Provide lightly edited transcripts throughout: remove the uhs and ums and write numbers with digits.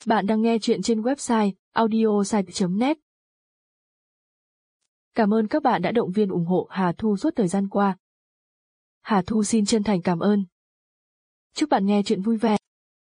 Bạn đang nghe chuyện trên website audiosite.net. Cảm ơn các bạn đã động viên ủng hộ Hà Thu suốt thời gian qua. Hà Thu xin chân thành cảm ơn. Chúc bạn nghe chuyện vui vẻ.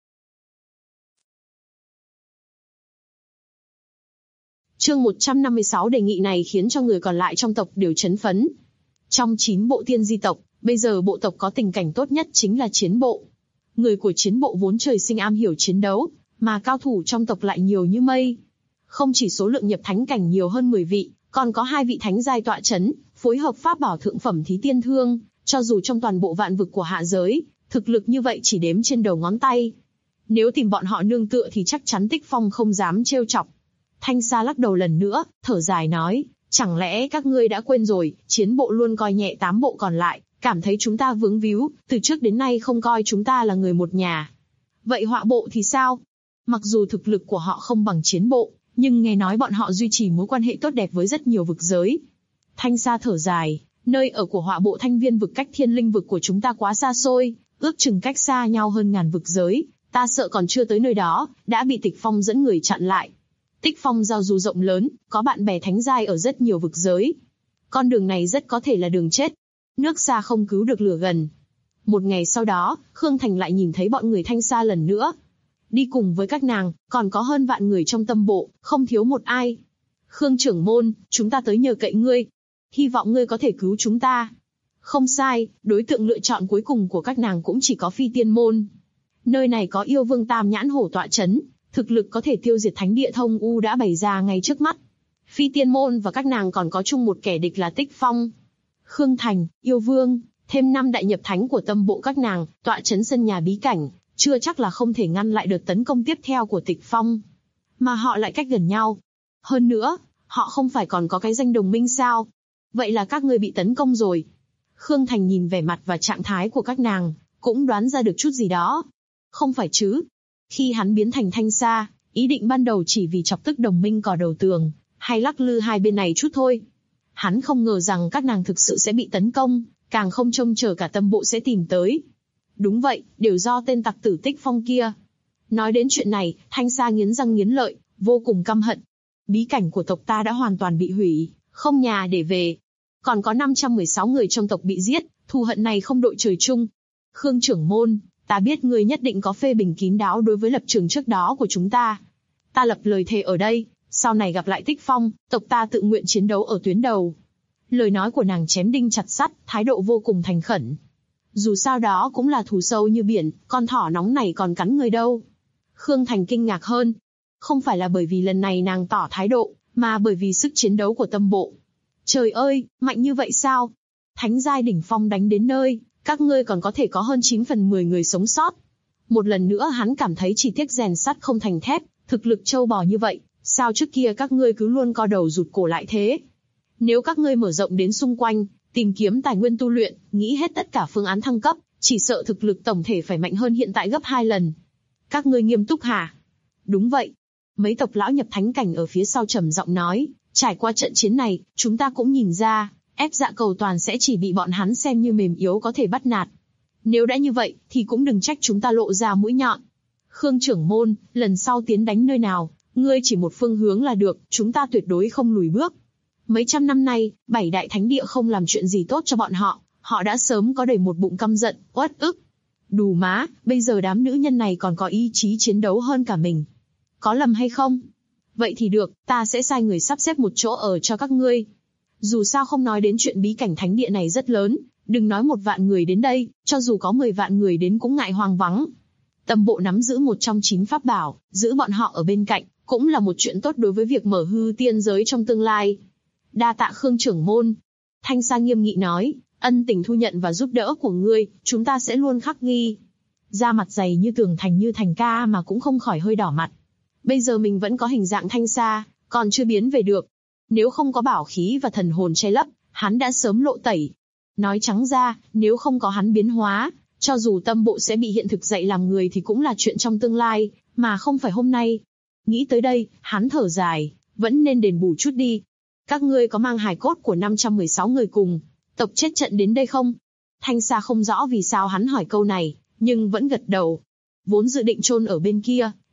Chương 156 đề nghị này khiến cho người còn lại trong tộc đều chấn phấn. Trong 9 bộ tiên di tộc, bây giờ bộ tộc có tình cảnh tốt nhất chính là chiến bộ. Người của chiến bộ vốn trời sinh am hiểu chiến đấu, mà cao thủ trong tộc lại nhiều như mây. Không chỉ số lượng nhập thánh cảnh nhiều hơn 10 vị, còn có 2 vị thánh giai tọa chấn, phối hợp pháp bảo thượng phẩm thí tiên thương, cho dù trong toàn bộ vạn vực của hạ giới, thực lực như vậy chỉ đếm trên đầu ngón tay. Nếu tìm bọn họ nương tựa thì chắc chắn Tích Phong không dám trêu chọc. Thanh Sa lắc đầu lần nữa, thở dài nói, chẳng lẽ các ngươi đã quên rồi, chiến bộ luôn coi nhẹ 8 bộ còn lại, cảm thấy chúng ta vướng víu, từ trước đến nay không coi chúng ta là người một nhà. Vậy họa bộ thì sao? Mặc dù thực lực của họ không bằng chiến bộ, nhưng nghe nói bọn họ duy trì mối quan hệ tốt đẹp với rất nhiều vực giới. Thanh Sa thở dài, nơi ở của họa bộ Thanh Viên vực cách Thiên Linh vực của chúng ta quá xa xôi, ước chừng cách xa nhau hơn ngàn vực giới, ta sợ còn chưa tới nơi đó, đã bị Tịch Phong dẫn người chặn lại. Tích Phong giao du rộng lớn, có bạn bè thánh giai ở rất nhiều vực giới. Con đường này rất có thể là đường chết. Nước xa không cứu được lửa gần. Một ngày sau đó, Khương Thành lại nhìn thấy bọn người Thanh Sa lần nữa. Đi cùng với các nàng, còn có hơn vạn người trong tâm bộ, không thiếu một ai. Khương trưởng môn, chúng ta tới nhờ cậy ngươi. Hy vọng ngươi có thể cứu chúng ta. Không sai, đối tượng lựa chọn cuối cùng của các nàng cũng chỉ có Phi Tiên môn. Nơi này có yêu vương Tam Nhãn Hổ tọa chấn. Thực lực có thể tiêu diệt thánh địa Thông U đã bày ra ngay trước mắt. Phi Tiên môn và các nàng còn có chung một kẻ địch là Tích Phong. Khương Thành, yêu vương, thêm 5 đại nhập thánh của tâm bộ các nàng, tọa chấn sân nhà bí cảnh, chưa chắc là không thể ngăn lại đợt tấn công tiếp theo của Tịch Phong. Mà họ lại cách gần nhau. Hơn nữa, họ không phải còn có cái danh đồng minh sao? Vậy là các ngươi bị tấn công rồi. Khương Thành nhìn vẻ mặt và trạng thái của các nàng, cũng đoán ra được chút gì đó. Không phải chứ? Khi hắn biến thành Thanh Sa, ý định ban đầu chỉ vì chọc tức đồng minh cò đầu tường, hay lắc lư hai bên này chút thôi. Hắn không ngờ rằng các nàng thực sự sẽ bị tấn công, càng không trông chờ cả tâm bộ sẽ tìm tới. Đúng vậy, đều do tên tặc tử Tích Phong kia. Nói đến chuyện này, Thanh Sa nghiến răng nghiến lợi, vô cùng căm hận. Bí cảnh của tộc ta đã hoàn toàn bị hủy, không nhà để về. Còn có 516 người trong tộc bị giết, thù hận này không đội trời chung. Khương trưởng môn, ta biết ngươi nhất định có phê bình kín đáo đối với lập trường trước đó của chúng ta. Ta lập lời thề ở đây, sau này gặp lại Tích Phong, tộc ta tự nguyện chiến đấu ở tuyến đầu. Lời nói của nàng chém đinh chặt sắt, thái độ vô cùng thành khẩn. Dù sao đó cũng là thù sâu như biển, con thỏ nóng này còn cắn người đâu. Khương Thành kinh ngạc hơn. Không phải là bởi vì lần này nàng tỏ thái độ, mà bởi vì sức chiến đấu của tâm bộ. Trời ơi, mạnh như vậy sao? Thánh giai đỉnh phong đánh đến nơi, các ngươi còn có thể có hơn 9 phần 10 người sống sót. Một lần nữa hắn cảm thấy chỉ tiếc rèn sắt không thành thép, thực lực trâu bò như vậy, sao trước kia các ngươi cứ luôn co đầu rụt cổ lại thế? Nếu các ngươi mở rộng đến xung quanh, tìm kiếm tài nguyên tu luyện, nghĩ hết tất cả phương án thăng cấp, chỉ sợ thực lực tổng thể phải mạnh hơn hiện tại gấp 2 lần. Các ngươi nghiêm túc hả? Đúng vậy. Mấy tộc lão nhập thánh cảnh ở phía sau trầm giọng nói, trải qua trận chiến này, chúng ta cũng nhìn ra, ép Dạ Cầu Toàn sẽ chỉ bị bọn hắn xem như mềm yếu có thể bắt nạt. Nếu đã như vậy, thì cũng đừng trách chúng ta lộ ra mũi nhọn. Khương trưởng môn, lần sau tiến đánh nơi nào, ngươi chỉ một phương hướng là được, chúng ta tuyệt đối không lùi bước. Mấy trăm năm nay, 7 đại thánh địa không làm chuyện gì tốt cho bọn họ, họ đã sớm có đầy một bụng căm giận, uất ức. Đù má, bây giờ đám nữ nhân này còn có ý chí chiến đấu hơn cả mình. Có lầm hay không? Vậy thì được, ta sẽ sai người sắp xếp một chỗ ở cho các ngươi. Dù sao không nói đến chuyện bí cảnh thánh địa này rất lớn, đừng nói 1 vạn người đến đây, cho dù có 10 vạn người đến cũng ngại hoang vắng. Tâm bộ nắm giữ một trong 9 pháp bảo, giữ bọn họ ở bên cạnh, cũng là một chuyện tốt đối với việc mở hư tiên giới trong tương lai. Đa tạ Khương trưởng môn. Thanh Sa nghiêm nghị nói, ân tình thu nhận và giúp đỡ của ngươi, chúng ta sẽ luôn khắc ghi. Da mặt dày như tường thành như Thành ca mà cũng không khỏi hơi đỏ mặt. Bây giờ mình vẫn có hình dạng Thanh Sa, còn chưa biến về được. Nếu không có bảo khí và thần hồn che lấp, hắn đã sớm lộ tẩy. Nói trắng ra, nếu không có hắn biến hóa, cho dù tâm bộ sẽ bị hiện thực dạy làm người thì cũng là chuyện trong tương lai, mà không phải hôm nay. Nghĩ tới đây, hắn thở dài, vẫn nên đền bù chút đi. Các ngươi có mang hài cốt của 516 người cùng tộc chết trận đến đây không? Thanh Sa không rõ vì sao hắn hỏi câu này, nhưng vẫn gật đầu. Vốn dự định chôn ở bên kia,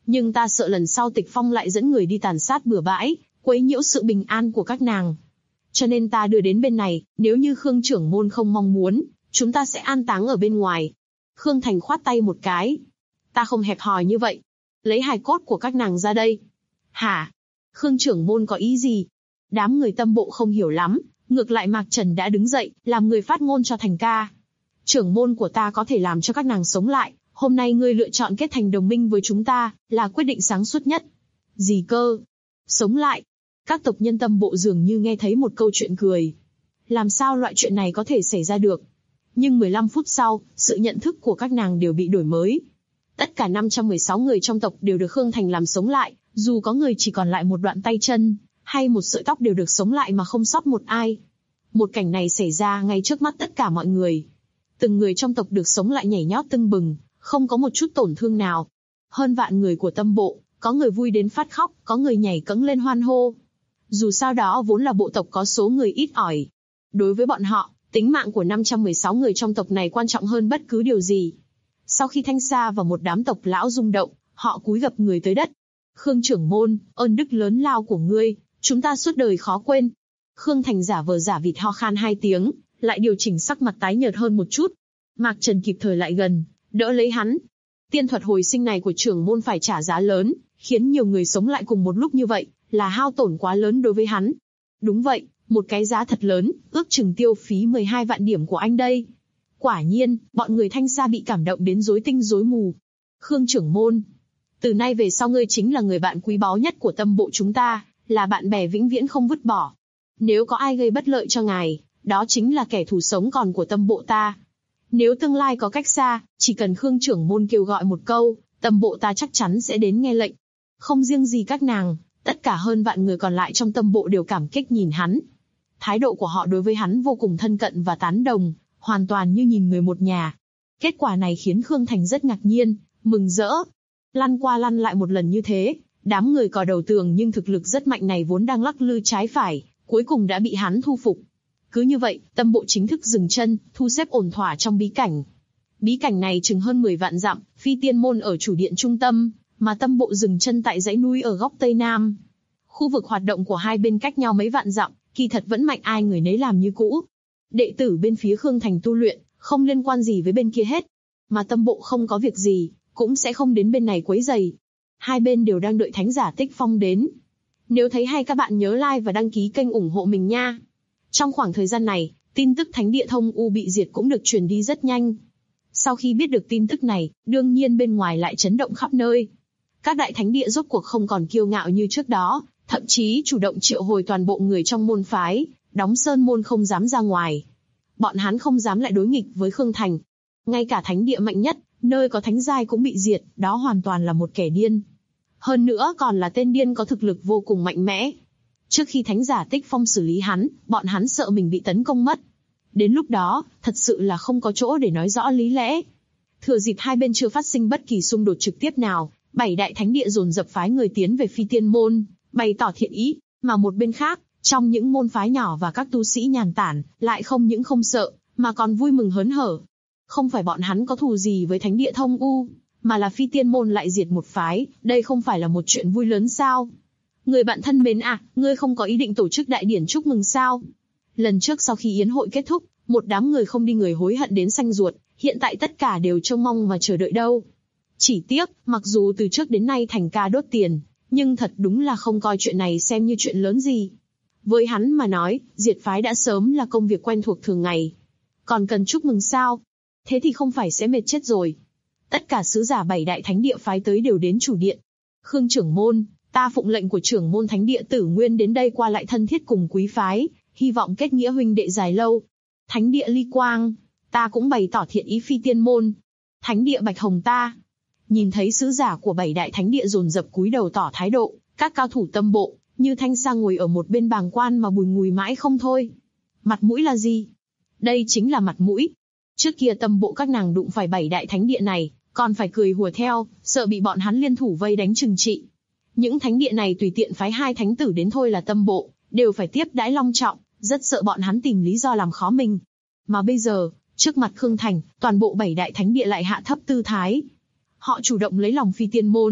Nhưng ta sợ lần sau Tịch Phong lại dẫn người đi tàn sát bừa bãi, quấy nhiễu sự bình an của các nàng. Cho nên ta đưa đến bên này, nếu như Khương trưởng môn không mong muốn, chúng ta sẽ an táng ở bên ngoài. Khương Thành khoát tay một cái. Ta không hẹp hòi như vậy. Lấy hài cốt của các nàng ra đây. Hả? Khương trưởng môn có ý gì? Đám người Tâm Bộ không hiểu lắm, ngược lại Mạc Trần đã đứng dậy, làm người phát ngôn cho Thành ca. Trưởng môn của ta có thể làm cho các nàng sống lại, hôm nay ngươi lựa chọn kết thành đồng minh với chúng ta, là quyết định sáng suốt nhất. Gì cơ? Sống lại? Các tộc nhân Tâm Bộ dường như nghe thấy một câu chuyện cười. Làm sao loại chuyện này có thể xảy ra được? Nhưng 15 phút sau, sự nhận thức của các nàng đều bị đổi mới. Tất cả 516 người trong tộc đều được Khương Thành làm sống lại, dù có người chỉ còn lại một đoạn tay chân, hay một sợi tóc đều được sống lại mà không sót một ai. Một cảnh này xảy ra ngay trước mắt tất cả mọi người. Từng người trong tộc được sống lại nhảy nhót tưng bừng, không có một chút tổn thương nào. Hơn vạn người của Tâm Bộ, có người vui đến phát khóc, có người nhảy cẫng lên hoan hô. Dù sao đó vốn là bộ tộc có số người ít ỏi. Đối với bọn họ, tính mạng của 516 người trong tộc này quan trọng hơn bất cứ điều gì. Sau khi Thanh Sa và một đám tộc lão rung động, họ cúi gập người tới đất. Khương trưởng môn, ơn đức lớn lao của ngươi, chúng ta suốt đời khó quên. Khương Thành giả vờ giả vịt ho khan 2 tiếng, lại điều chỉnh sắc mặt tái nhợt hơn một chút. Mạc Trần kịp thời lại gần, đỡ lấy hắn. Tiên thuật hồi sinh này của trưởng môn phải trả giá lớn, khiến nhiều người sống lại cùng một lúc như vậy, là hao tổn quá lớn đối với hắn. Đúng vậy, một cái giá thật lớn, ước chừng tiêu phí 12 vạn điểm của anh đây. Quả nhiên, bọn người Thanh Sa bị cảm động đến rối tinh rối mù. Khương trưởng môn, từ nay về sau ngươi chính là người bạn quý báu nhất của Tâm Bộ chúng ta, là bạn bè vĩnh viễn không vứt bỏ. Nếu có ai gây bất lợi cho ngài, đó chính là kẻ thù sống còn của Tâm Bộ ta. Nếu tương lai có cách xa, chỉ cần Khương trưởng môn kêu gọi một câu, Tâm Bộ ta chắc chắn sẽ đến nghe lệnh. Không riêng gì các nàng, tất cả hơn vạn người còn lại trong Tâm Bộ đều cảm kích nhìn hắn. Thái độ của họ đối với hắn vô cùng thân cận và tán đồng, hoàn toàn như nhìn người một nhà. Kết quả này khiến Khương Thành rất ngạc nhiên, mừng rỡ. Lăn qua lăn lại một lần như thế, đám người cò đầu tường nhưng thực lực rất mạnh này vốn đang lắc lư trái phải, cuối cùng đã bị hắn thu phục. Cứ như vậy, Tâm Bộ chính thức dừng chân, thu xếp ổn thỏa trong bí cảnh. Bí cảnh này chừng hơn 10 vạn dặm, Phi Tiên Môn ở chủ điện trung tâm, mà Tâm Bộ dừng chân tại dãy núi ở góc Tây Nam. Khu vực hoạt động của hai bên cách nhau mấy vạn dặm, kỳ thật vẫn mạnh ai người nấy làm như cũ. Đệ tử bên phía Khương Thành tu luyện, không liên quan gì với bên kia hết. Mà Tâm Bộ không có việc gì, cũng sẽ không đến bên này quấy rầy. Hai bên đều đang đợi thánh giả Tích Phong đến. Nếu thấy hay các bạn nhớ like và đăng ký kênh ủng hộ mình nha. Trong khoảng thời gian này, tin tức Thánh địa Thông U bị diệt cũng được truyền đi rất nhanh. Sau khi biết được tin tức này, đương nhiên bên ngoài lại chấn động khắp nơi. Các đại thánh địa rốt cuộc không còn kiêu ngạo như trước đó, thậm chí chủ động triệu hồi toàn bộ người trong môn phái, đóng sơn môn không dám ra ngoài. Bọn hắn không dám lại đối nghịch với Khương Thành. Ngay cả thánh địa mạnh nhất, nơi có thánh giai cũng bị diệt, đó hoàn toàn là một kẻ điên. Hơn nữa còn là tên điên có thực lực vô cùng mạnh mẽ. Trước khi thánh giả Tích Phong xử lý hắn, bọn hắn sợ mình bị tấn công mất. Đến lúc đó, thật sự là không có chỗ để nói rõ lý lẽ. Thừa dịp hai bên chưa phát sinh bất kỳ xung đột trực tiếp nào, 7 đại thánh địa dồn dập phái người tiến về Phi Tiên Môn, bày tỏ thiện ý, mà một bên khác, trong những môn phái nhỏ và các tu sĩ nhàn tản, lại không những không sợ, mà còn vui mừng hớn hở. Không phải bọn hắn có thù gì với thánh địa Thông U, mà là Phi Tiên Môn lại diệt một phái, đây không phải là một chuyện vui lớn sao? Người bạn thân mến à, ngươi không có ý định tổ chức đại điển chúc mừng sao? Lần trước sau khi yến hội kết thúc, một đám người không đi người hối hận đến xanh ruột, hiện tại tất cả đều trông mong và chờ đợi đâu. Chỉ tiếc, mặc dù từ trước đến nay Thành ca đốt tiền, nhưng thật đúng là không coi chuyện này xem như chuyện lớn gì. Với hắn mà nói, diệt phái đã sớm là công việc quen thuộc thường ngày. Còn cần chúc mừng sao? Thế thì không phải sẽ mệt chết rồi. Tất cả sứ giả 7 đại thánh địa phái tới đều đến chủ điện. Khương trưởng môn, ta phụng lệnh của trưởng môn thánh địa Tử Nguyên đến đây qua lại thân thiết cùng quý phái, hy vọng kết nghĩa huynh đệ dài lâu. Thánh địa Ly Quang, ta cũng bày tỏ thiện ý Phi Tiên Môn. Thánh địa Bạch Hồng ta. Nhìn thấy sứ giả của 7 đại thánh địa dồn dập cúi đầu tỏ thái độ, các cao thủ Tâm Bộ, như Thanh Sa ngồi ở một bên bàng quan mà bùi ngùi mãi không thôi. Mặt mũi là gì? Đây chính là mặt mũi. Trước kia Tâm Bộ các nàng đụng phải 7 đại thánh địa này, còn phải cười hùa theo, sợ bị bọn hắn liên thủ vây đánh trừng trị. Những thánh địa này tùy tiện phái 2 thánh tử đến thôi là Tâm Bộ, đều phải tiếp đãi long trọng, rất sợ bọn hắn tìm lý do làm khó mình. Mà bây giờ, trước mặt Khương Thành, toàn bộ 7 đại thánh địa lại hạ thấp tư thái. Họ chủ động lấy lòng Phi Tiên Môn,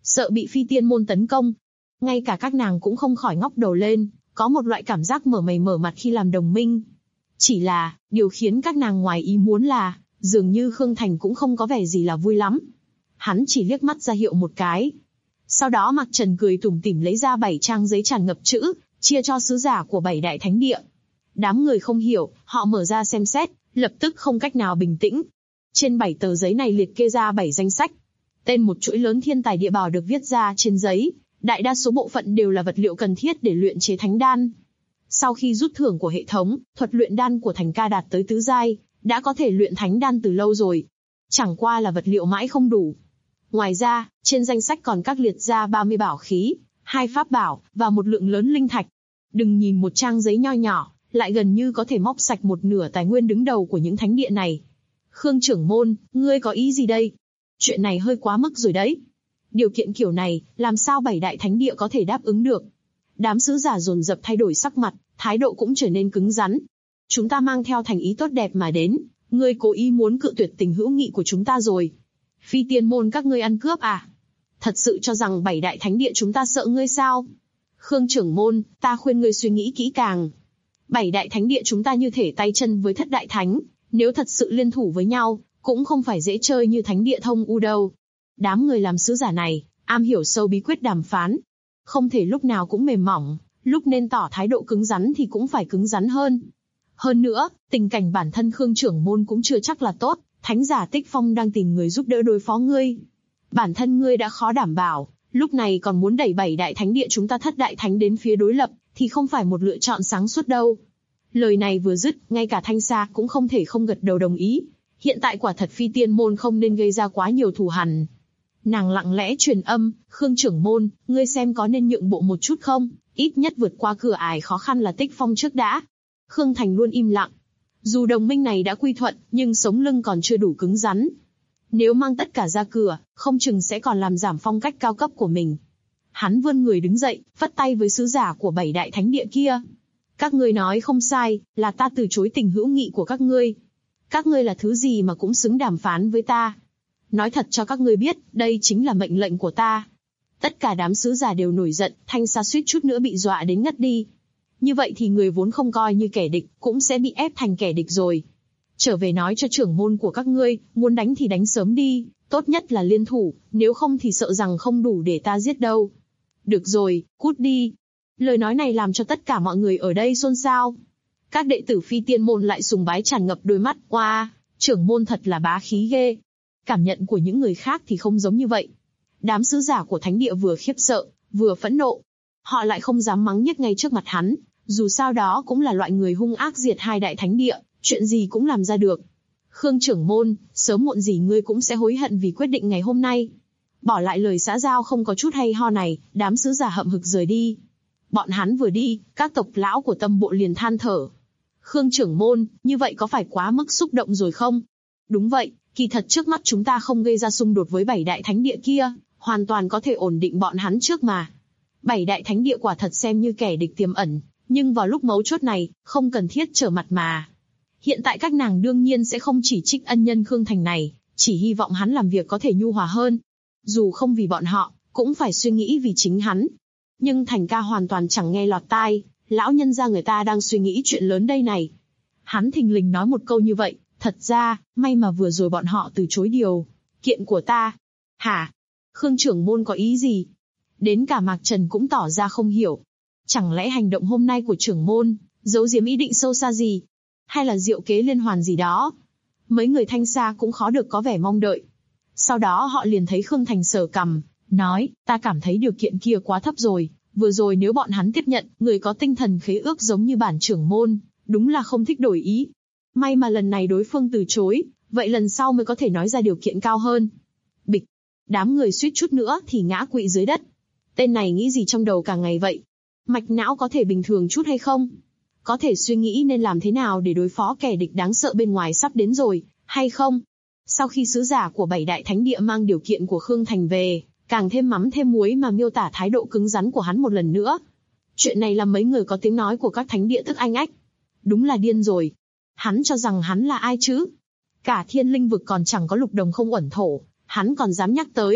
sợ bị phi tiên môn tấn công. Ngay cả các nàng cũng không khỏi ngóc đầu lên, có một loại cảm giác mở mày mở mặt khi làm đồng minh. Chỉ là, điều khiến các nàng ngoài ý muốn là, dường như Khương Thành cũng không có vẻ gì là vui lắm. Hắn chỉ liếc mắt ra hiệu một cái. Sau đó Mạc Trần cười tủm tỉm lấy ra 7 trang giấy tràn ngập chữ, chia cho sứ giả của 7 đại thánh địa. Đám người không hiểu, họ mở ra xem xét, lập tức không cách nào bình tĩnh. Trên 7 tờ giấy này liệt kê ra 7 danh sách. Tên một chuỗi lớn thiên tài địa bảo được viết ra trên giấy, đại đa số bộ phận đều là vật liệu cần thiết để luyện chế thánh đan. Sau khi rút thưởng của hệ thống, thuật luyện đan của Thành Ca đạt tới tứ giai, đã có thể luyện thánh đan từ lâu rồi. Chẳng qua là vật liệu mãi không đủ. Ngoài ra, trên danh sách còn các liệt ra 30 bảo khí, 2 pháp bảo, và một lượng lớn linh thạch. Đừng nhìn một trang giấy nho nhỏ, lại gần như có thể móc sạch một nửa tài nguyên đứng đầu của những thánh địa này. Khương trưởng môn, ngươi có ý gì đây? Chuyện này hơi quá mức rồi đấy. Điều kiện kiểu này, làm sao 7 đại thánh địa có thể đáp ứng được? Đám sứ giả dồn dập thay đổi sắc mặt, thái độ cũng trở nên cứng rắn. Chúng ta mang theo thành ý tốt đẹp mà đến, ngươi cố ý muốn cự tuyệt tình hữu nghị của chúng ta rồi. Phi tiên môn các ngươi ăn cướp à? Thật sự cho rằng 7 đại thánh địa chúng ta sợ ngươi sao? Khương trưởng môn, ta khuyên ngươi suy nghĩ kỹ càng. 7 đại thánh địa chúng ta như thể tay chân với thất đại thánh, nếu thật sự liên thủ với nhau, cũng không phải dễ chơi như thánh địa Thông U đâu. Đám người làm sứ giả này, am hiểu sâu bí quyết đàm phán. Không thể lúc nào cũng mềm mỏng, lúc nên tỏ thái độ cứng rắn thì cũng phải cứng rắn hơn. Hơn nữa, tình cảnh bản thân Khương trưởng môn cũng chưa chắc là tốt, thánh giả Tích Phong đang tìm người giúp đỡ đối phó ngươi. Bản thân ngươi đã khó đảm bảo, lúc này còn muốn đẩy 7 đại thánh địa chúng ta thất đại thánh đến phía đối lập, thì không phải một lựa chọn sáng suốt đâu. Lời này vừa dứt, ngay cả Thanh Sa cũng không thể không gật đầu đồng ý. Hiện tại quả thật phi tiên môn không nên gây ra quá nhiều thù hằn. Nàng lặng lẽ truyền âm, Khương trưởng môn, ngươi xem có nên nhượng bộ một chút không? Ít nhất vượt qua cửa ải khó khăn là Tích Phong trước đã. Khương Thành luôn im lặng. Dù đồng minh này đã quy thuận, nhưng sống lưng còn chưa đủ cứng rắn. Nếu mang tất cả ra cửa, không chừng sẽ còn làm giảm phong cách cao cấp của mình. Hắn vươn người đứng dậy, vất tay với sứ giả của 7 đại thánh địa kia. Các ngươi nói không sai, là ta từ chối tình hữu nghị của các ngươi. Các ngươi là thứ gì mà cũng xứng đàm phán với ta? Nói thật cho các ngươi biết, đây chính là mệnh lệnh của ta. Tất cả đám sứ giả đều nổi giận, Thanh Sa suýt chút nữa bị dọa đến ngất đi. Như vậy thì người vốn không coi như kẻ địch, cũng sẽ bị ép thành kẻ địch rồi. Trở về nói cho trưởng môn của các ngươi, muốn đánh thì đánh sớm đi, tốt nhất là liên thủ, nếu không thì sợ rằng không đủ để ta giết đâu. Được rồi, cút đi. Lời nói này làm cho tất cả mọi người ở đây xôn xao. Các đệ tử phi tiên môn lại sùng bái tràn ngập đôi mắt, oa, trưởng môn thật là bá khí ghê. Cảm nhận của những người khác thì không giống như vậy. Đám sứ giả của thánh địa vừa khiếp sợ, vừa phẫn nộ. Họ lại không dám mắng nhiếc ngay trước mặt hắn, dù sao đó cũng là loại người hung ác diệt 2 đại thánh địa, chuyện gì cũng làm ra được. Khương trưởng môn, sớm muộn gì ngươi cũng sẽ hối hận vì quyết định ngày hôm nay. Bỏ lại lời xã giao không có chút hay ho này, đám sứ giả hậm hực rời đi. Bọn hắn vừa đi, các tộc lão của Tâm Bộ liền than thở. Khương trưởng môn, như vậy có phải quá mức xúc động rồi không? Đúng vậy, kỳ thật trước mắt chúng ta không gây ra xung đột với 7 đại thánh địa kia, hoàn toàn có thể ổn định bọn hắn trước mà. 7 đại thánh địa quả thật xem như kẻ địch tiềm ẩn, nhưng vào lúc mấu chốt này, không cần thiết trở mặt mà. Hiện tại các nàng đương nhiên sẽ không chỉ trích ân nhân Khương Thành này, chỉ hy vọng hắn làm việc có thể nhu hòa hơn. Dù không vì bọn họ, cũng phải suy nghĩ vì chính hắn. Nhưng Thành Ca hoàn toàn chẳng nghe lọt tai, lão nhân gia người ta đang suy nghĩ chuyện lớn đây này. Hắn thình lình nói một câu như vậy, thật ra, may mà vừa rồi bọn họ từ chối điều kiện của ta. Hả? Khương trưởng môn có ý gì? Đến cả Mạc Trần cũng tỏ ra không hiểu. Chẳng lẽ hành động hôm nay của trưởng môn, giấu giếm ý định sâu xa gì? Hay là diệu kế liên hoàn gì đó? Mấy người Thanh Sa cũng khó được có vẻ mong đợi. Sau đó họ liền thấy Khương Thành sờ cằm, nói, ta cảm thấy điều kiện kia quá thấp rồi. Vừa rồi nếu bọn hắn tiếp nhận, người có tinh thần khế ước giống như bản trưởng môn, đúng là không thích đổi ý. May mà lần này đối phương từ chối, vậy lần sau mới có thể nói ra điều kiện cao hơn. Bịch, đám người suýt chút nữa thì ngã quỵ dưới đất. Tên này nghĩ gì trong đầu cả ngày vậy? Mạch não có thể bình thường chút hay không? Có thể suy nghĩ nên làm thế nào để đối phó kẻ địch đáng sợ bên ngoài sắp đến rồi, hay không? Sau khi sứ giả của 7 đại thánh địa mang điều kiện của Khương Thành về, càng thêm mắm thêm muối mà miêu tả thái độ cứng rắn của hắn một lần nữa. Chuyện này làm mấy người có tiếng nói của các thánh địa tức anh ách. Đúng là điên rồi. Hắn cho rằng hắn là ai chứ? Cả thiên linh vực còn chẳng có lục đồng không uẩn thổ, hắn còn dám nhắc tới.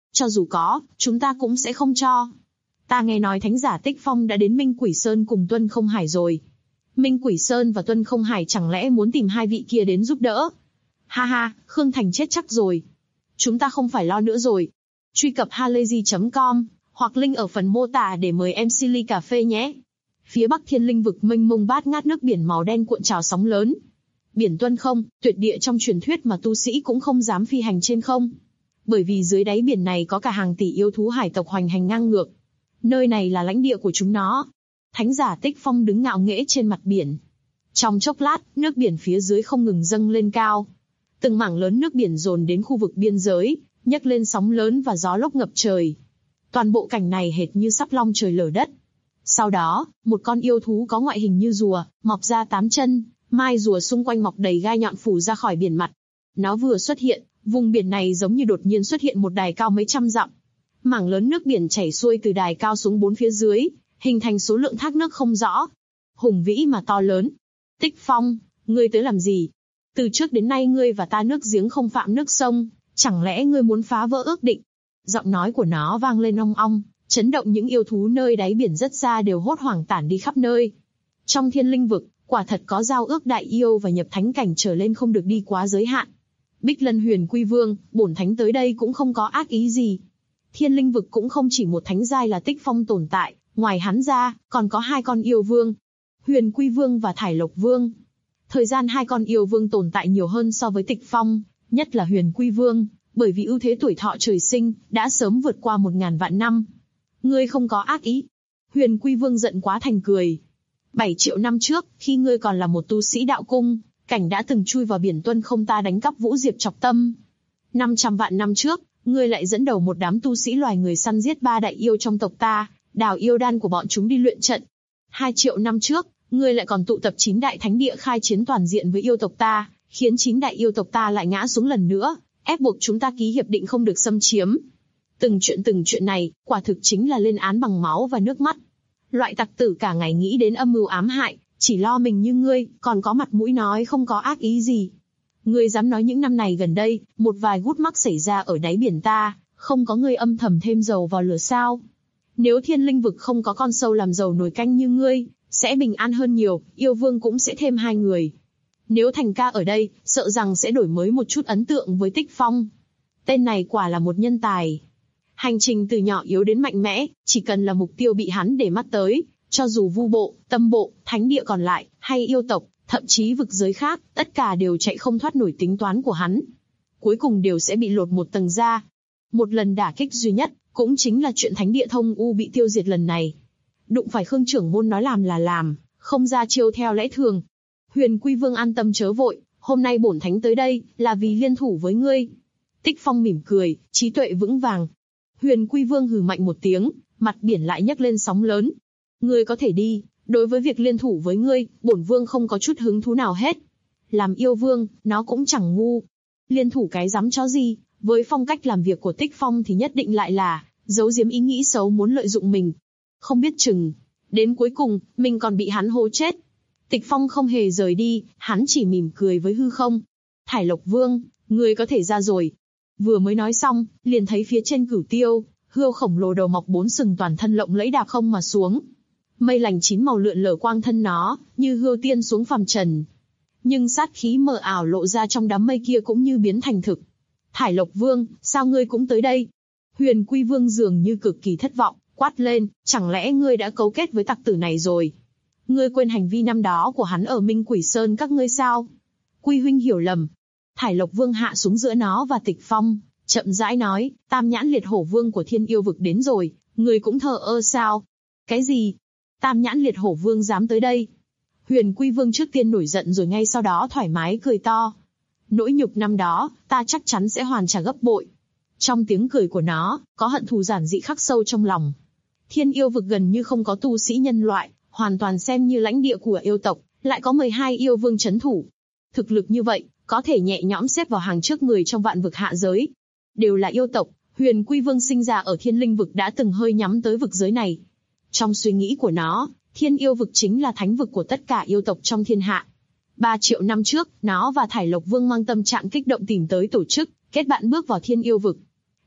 Cho dù có, chúng ta cũng sẽ không cho. Ta nghe nói thánh giả Tích Phong đã đến Minh Quỷ Sơn cùng Tuân Không Hải rồi. Minh Quỷ Sơn và Tuân Không Hải chẳng lẽ muốn tìm hai vị kia đến giúp đỡ? Ha ha, Khương Thành chết chắc rồi. Chúng ta không phải lo nữa rồi. Truy cập halayzi.com hoặc link ở phần mô tả để mời MC ly cà phê nhé. Phía bắc Thiên Linh vực mênh mông bát ngát, nước biển màu đen cuộn trào sóng lớn. Biển tuân không, tuyệt địa trong truyền thuyết mà tu sĩ cũng không dám phi hành trên không. Bởi vì dưới đáy biển này có cả hàng tỷ yêu thú hải tộc hoành hành ngang ngược. Nơi này là lãnh địa của chúng nó. Thánh giả Tích Phong đứng ngạo nghễ trên mặt biển. Trong chốc lát, nước biển phía dưới không ngừng dâng lên cao. Từng mảng lớn nước biển dồn đến khu vực biên giới, nhấc lên sóng lớn và gió lốc ngập trời. Toàn bộ cảnh này hệt như sắp long trời lở đất. Sau đó, một con yêu thú có ngoại hình như rùa, mọc ra 8 chân, mai rùa xung quanh mọc đầy gai nhọn phủ ra khỏi biển mặt. Nó vừa xuất hiện, vùng biển này giống như đột nhiên xuất hiện một đài cao mấy trăm dặm. Mảng lớn nước biển chảy xuôi từ đài cao xuống 4 phía dưới, hình thành số lượng thác nước không rõ. Hùng vĩ mà to lớn. Tích Phong, ngươi tới làm gì? Từ trước đến nay ngươi và ta nước giếng không phạm nước sông, chẳng lẽ ngươi muốn phá vỡ ước định? Giọng nói của nó vang lên ong ong, chấn động những yêu thú nơi đáy biển rất xa đều hốt hoảng tản đi khắp nơi. Trong Thiên Linh vực, quả thật có giao ước đại yêu và nhập thánh cảnh trở lên không được đi quá giới hạn. Bích Lân Huyền Quy Vương, bổn thánh tới đây cũng không có ác ý gì. Thiên Linh vực cũng không chỉ một thánh giai là Tích Phong tồn tại, ngoài hắn ra, còn có 2 con yêu vương, Huyền Quy Vương và Thải Lộc Vương. Thời gian 2 con yêu vương tồn tại nhiều hơn so với Tích Phong, nhất là Huyền Quy Vương, bởi vì ưu thế tuổi thọ trời sinh, đã sớm vượt qua 1000 vạn năm. Ngươi không có ác ý. Huyền Quy Vương giận quá thành cười. 7 triệu năm trước, khi ngươi còn là một tu sĩ đạo cung, cảnh đã từng chui vào biển tuân không ta đánh cắp Vũ Diệp Chọc Tâm. 500 vạn năm trước, ngươi lại dẫn đầu một đám tu sĩ loài người săn giết 3 đại yêu trong tộc ta, đào yêu đan của bọn chúng đi luyện trận. 2 triệu năm trước, ngươi lại còn tụ tập 9 đại thánh địa khai chiến toàn diện với yêu tộc ta, khiến 9 đại yêu tộc ta lại ngã xuống lần nữa, ép buộc chúng ta ký hiệp định không được xâm chiếm. Từng chuyện này, quả thực chính là lên án bằng máu và nước mắt. Loại tặc tử cả ngày nghĩ đến âm mưu ám hại, chỉ lo mình như ngươi, còn có mặt mũi nói không có ác ý gì. Ngươi dám nói những năm này gần đây, một vài gút mắc xảy ra ở đáy biển ta, không có ngươi âm thầm thêm dầu vào lửa sao? Nếu Thiên Linh vực không có con sâu làm dầu nồi canh như ngươi, sẽ bình an hơn nhiều, yêu vương cũng sẽ thêm 2 người. Nếu Thành ca ở đây, sợ rằng sẽ đổi mới một chút ấn tượng với Tích Phong. Tên này quả là một nhân tài. Hành trình từ nhỏ yếu đến mạnh mẽ, chỉ cần là mục tiêu bị hắn để mắt tới, cho dù vu bộ, tâm bộ, thánh địa còn lại, hay yêu tộc, thậm chí vực giới khác, tất cả đều chạy không thoát nổi tính toán của hắn. Cuối cùng đều sẽ bị lột một tầng da. Một lần đả kích duy nhất, cũng chính là chuyện thánh địa Thông U bị tiêu diệt lần này. Đụng phải Khương trưởng môn nói làm là làm, không ra chiêu theo lẽ thường. Huyền Quy Vương an tâm chớ vội, hôm nay bổn thánh tới đây, là vì liên thủ với ngươi. Tích Phong mỉm cười, trí tuệ vững vàng. Huyền Quy Vương hừ mạnh một tiếng, mặt biển lại nhấc lên sóng lớn. Ngươi có thể đi, đối với việc liên thủ với ngươi, bổn vương không có chút hứng thú nào hết. Làm yêu vương, nó cũng chẳng ngu. Liên thủ cái dám chó gì, với phong cách làm việc của Tích Phong thì nhất định lại là giấu giếm ý nghĩ xấu muốn lợi dụng mình. Không biết chừng, đến cuối cùng, mình còn bị hắn hô chết. Tích Phong không hề rời đi, hắn chỉ mỉm cười với hư không. Thải Lộc Vương, ngươi có thể ra rồi. Vừa mới nói xong, liền thấy phía trên Cửu Tiêu, hươu khổng lồ đầu mọc 4 sừng toàn thân lộng lẫy đạp không mà xuống. Mây lành 9 màu lượn lờ quang thân nó, như hươu tiên xuống phàm trần. Nhưng sát khí mờ ảo lộ ra trong đám mây kia cũng như biến thành thực. Thải Lộc Vương, sao ngươi cũng tới đây? Huyền Quy Vương dường như cực kỳ thất vọng, quát lên, chẳng lẽ ngươi đã cấu kết với tặc tử này rồi? Ngươi quên hành vi năm đó của hắn ở Minh Quỷ Sơn các ngươi sao? Quy huynh hiểu lầm. Thải Lộc Vương hạ xuống giữa nó và Tích Phong, chậm rãi nói, Tam Nhãn Liệt Hổ Vương của Thiên Yêu vực đến rồi, ngươi cũng thờ ơ sao? Cái gì? Tam Nhãn Liệt Hổ Vương dám tới đây? Huyền Quy Vương trước tiên nổi giận rồi ngay sau đó thoải mái cười to. Nỗi nhục năm đó, ta chắc chắn sẽ hoàn trả gấp bội. Trong tiếng cười của nó, có hận thù giản dị khắc sâu trong lòng. Thiên Yêu vực gần như không có tu sĩ nhân loại, hoàn toàn xem như lãnh địa của yêu tộc, lại có 12 yêu vương chấn thủ. Thực lực như vậy, có thể nhẹ nhõm xếp vào hàng trước người trong vạn vực hạ giới. Đều là yêu tộc, Huyền Quy Vương sinh ra ở Thiên Linh vực đã từng hơi nhắm tới vực giới này. Trong suy nghĩ của nó, Thiên Yêu vực chính là thánh vực của tất cả yêu tộc trong thiên hạ. 3 triệu năm trước, nó và Thải Lộc Vương mang tâm trạng kích động tìm tới tổ chức, kết bạn bước vào Thiên Yêu vực.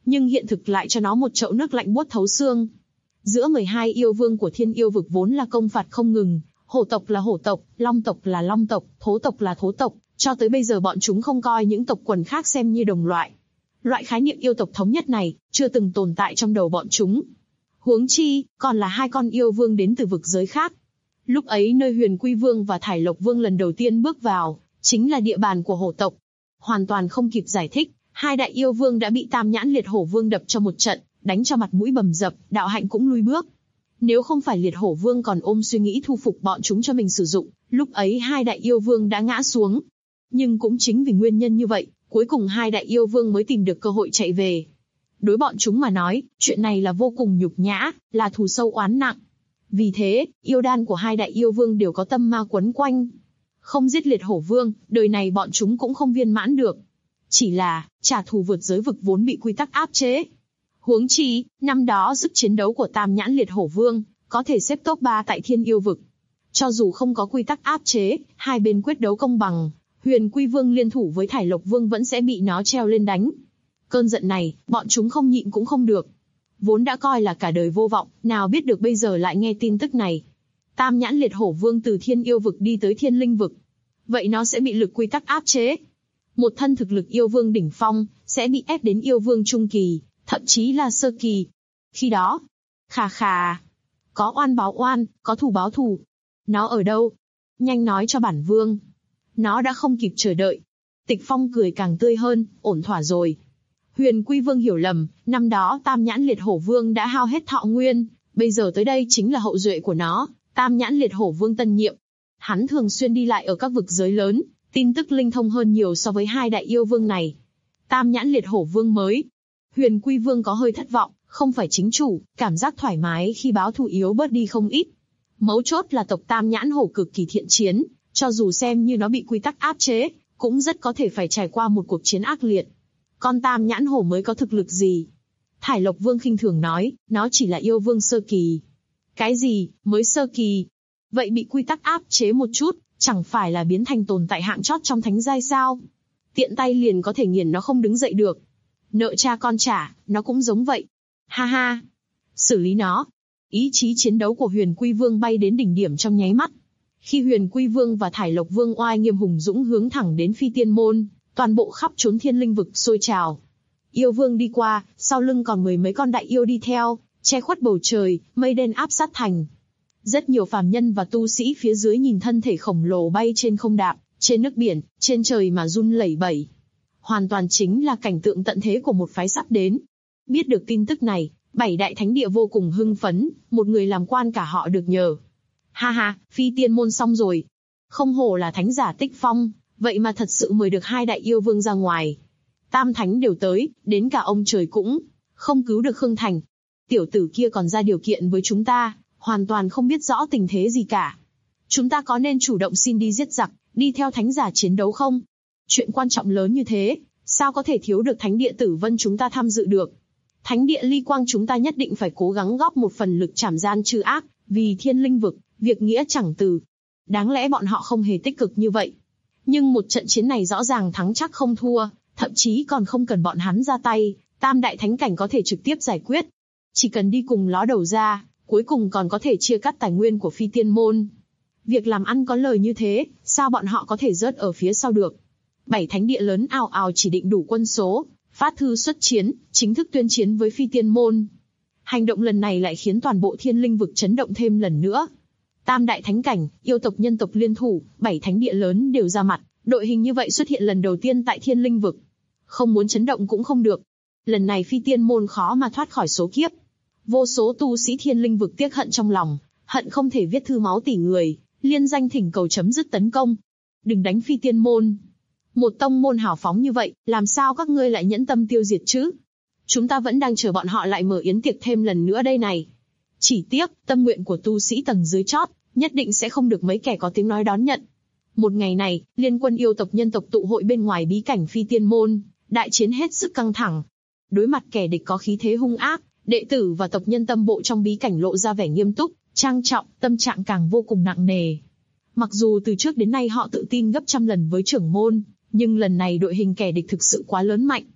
nhưng hiện thực lại cho nó một chậu nước lạnh buốt thấu xương. Giữa 12 yêu vương của Thiên Yêu vực vốn là công phạt không ngừng, hổ tộc là hổ tộc, long tộc là long tộc, thố tộc là thố tộc, cho tới bây giờ bọn chúng không coi những tộc quần khác xem như đồng loại. Loại khái niệm yêu tộc thống nhất này, chưa từng tồn tại trong đầu bọn chúng. Huống chi, còn là 2 con yêu vương đến từ vực giới khác. Lúc ấy nơi Huyền Quy Vương và Thải Lộc Vương lần đầu tiên bước vào, chính là địa bàn của hổ tộc. Hoàn toàn không kịp giải thích, 2 đại yêu vương đã bị Tam Nhãn Liệt Hổ Vương đập cho một trận, đánh cho mặt mũi bầm dập, đạo hạnh cũng lui bước. Nếu không phải Liệt Hổ Vương còn ôm suy nghĩ thu phục bọn chúng cho mình sử dụng, lúc ấy 2 đại yêu vương đã ngã xuống. Nhưng cũng chính vì nguyên nhân như vậy, cuối cùng 2 đại yêu vương mới tìm được cơ hội chạy về. Đối bọn chúng mà nói, chuyện này là vô cùng nhục nhã, là thù sâu oán nặng. Vì thế, yêu đan của 2 đại yêu vương đều có tâm ma quấn quanh. Không giết Liệt Hổ Vương, đời này bọn chúng cũng không viên mãn được. Chỉ là, trả thù vượt giới vực vốn bị quy tắc áp chế. Huống chi, năm đó sức chiến đấu của Tam Nhãn Liệt Hổ Vương, có thể xếp top 3 tại Thiên Yêu vực. Cho dù không có quy tắc áp chế, hai bên quyết đấu công bằng, Huyền Quy Vương liên thủ với Thải Lộc Vương vẫn sẽ bị nó treo lên đánh. Cơn giận này, bọn chúng không nhịn cũng không được. Vốn đã coi là cả đời vô vọng, nào biết được bây giờ lại nghe tin tức này. Tam Nhãn Liệt Hổ Vương từ Thiên Yêu vực đi tới Thiên Linh vực. Vậy nó sẽ bị lực quy tắc áp chế. Một thân thực lực yêu vương đỉnh phong, sẽ bị ép đến yêu vương trung kỳ, thậm chí là sơ kỳ. Khi đó, khà khà, có oan báo oan, có thù báo thù. Nó ở đâu? Nhanh nói cho bản vương. Nó đã không kịp chờ đợi. Tịch Phong cười càng tươi hơn, ổn thỏa rồi. Huyền Quy Vương hiểu lầm, năm đó Tam Nhãn Liệt Hổ Vương đã hao hết thọ nguyên, bây giờ tới đây chính là hậu duệ của nó, Tam Nhãn Liệt Hổ Vương tân nhiệm. Hắn thường xuyên đi lại ở các vực giới lớn, tin tức linh thông hơn nhiều so với 2 đại yêu vương này. Tam Nhãn Liệt Hổ Vương mới. Huyền Quy Vương có hơi thất vọng, không phải chính chủ, cảm giác thoải mái khi báo thù yếu bớt đi không ít. Mấu chốt là tộc Tam Nhãn Hổ cực kỳ thiện chiến, cho dù xem như nó bị quy tắc áp chế, cũng rất có thể phải trải qua một cuộc chiến ác liệt. Con Tam Nhãn Hổ mới có thực lực gì? Thải Lộc Vương khinh thường nói, nó chỉ là yêu vương sơ kỳ. Cái gì, mới sơ kỳ? Vậy bị quy tắc áp chế một chút, chẳng phải là biến thành tồn tại hạng chót trong thánh giai sao? Tiện tay liền có thể nghiền nó không đứng dậy được. Nợ cha con trả, nó cũng giống vậy. Ha ha! Xử lý nó. Ý chí chiến đấu của Huyền Quy Vương bay đến đỉnh điểm trong nháy mắt. Khi Huyền Quy Vương và Thải Lộc Vương oai nghiêm hùng dũng hướng thẳng đến Phi Tiên Môn, toàn bộ khắp chốn Thiên Linh vực sôi trào. Yêu Vương đi qua, sau lưng còn 10 mấy con đại yêu đi theo, che khuất bầu trời, mây đen áp sát thành. Rất nhiều phàm nhân và tu sĩ phía dưới nhìn thân thể khổng lồ bay trên không đạm, trên nước biển, trên trời mà run lẩy bẩy. Hoàn toàn chính là cảnh tượng tận thế của một phái sắp đến. Biết được tin tức này, 7 đại thánh địa vô cùng hưng phấn, một người làm quan cả họ được nhờ. Ha ha, Phi Tiên Môn xong rồi. Không hổ là thánh giả Tích Phong, vậy mà thật sự mời được 2 đại yêu vương ra ngoài. Tam thánh đều tới, đến cả ông trời cũng không cứu được Khương Thành. Tiểu tử kia còn ra điều kiện với chúng ta, hoàn toàn không biết rõ tình thế gì cả. Chúng ta có nên chủ động xin đi giết giặc, đi theo thánh giả chiến đấu không? Chuyện quan trọng lớn như thế, sao có thể thiếu được thánh địa Tử Vân chúng ta tham dự được? Thánh địa Ly Quang chúng ta nhất định phải cố gắng góp một phần lực trảm gian trừ ác, vì Thiên Linh vực, việc nghĩa chẳng từ. Đáng lẽ bọn họ không hề tích cực như vậy. Nhưng một trận chiến này rõ ràng thắng chắc không thua, thậm chí còn không cần bọn hắn ra tay, Tam đại thánh cảnh có thể trực tiếp giải quyết. Chỉ cần đi cùng ló đầu ra, cuối cùng còn có thể chia cắt tài nguyên của Phi Tiên Môn. Việc làm ăn có lời như thế, sao bọn họ có thể rớt ở phía sau được? 7 thánh địa lớn ào ào chỉ định đủ quân số, phát thư xuất chiến, chính thức tuyên chiến với Phi Tiên Môn. Hành động lần này lại khiến toàn bộ Thiên Linh vực chấn động thêm lần nữa. Tam đại thánh cảnh, yêu tộc nhân tộc liên thủ, 7 thánh địa lớn đều ra mặt, đội hình như vậy xuất hiện lần đầu tiên tại Thiên Linh vực. Không muốn chấn động cũng không được. Lần này Phi Tiên Môn khó mà thoát khỏi số kiếp. Vô số tu sĩ Thiên Linh vực tiếc hận trong lòng, hận không thể viết thư máu tỉ người, liên danh thỉnh cầu chấm dứt tấn công. Đừng đánh Phi Tiên Môn. Một tông môn hào phóng như vậy, làm sao các ngươi lại nhẫn tâm tiêu diệt chứ? Chúng ta vẫn đang chờ bọn họ lại mở yến tiệc thêm lần nữa đây này. Chỉ tiếc, tâm nguyện của tu sĩ tầng dưới chót, nhất định sẽ không được mấy kẻ có tiếng nói đón nhận. Một ngày này, liên quân yêu tộc nhân tộc tụ hội bên ngoài bí cảnh Phi Tiên Môn, đại chiến hết sức căng thẳng. Đối mặt kẻ địch có khí thế hung ác, đệ tử và tộc nhân tâm bộ trong bí cảnh lộ ra vẻ nghiêm túc, trang trọng, tâm trạng càng vô cùng nặng nề. Mặc dù từ trước đến nay họ tự tin gấp trăm lần với trưởng môn, nhưng lần này đội hình kẻ địch thực sự quá lớn mạnh.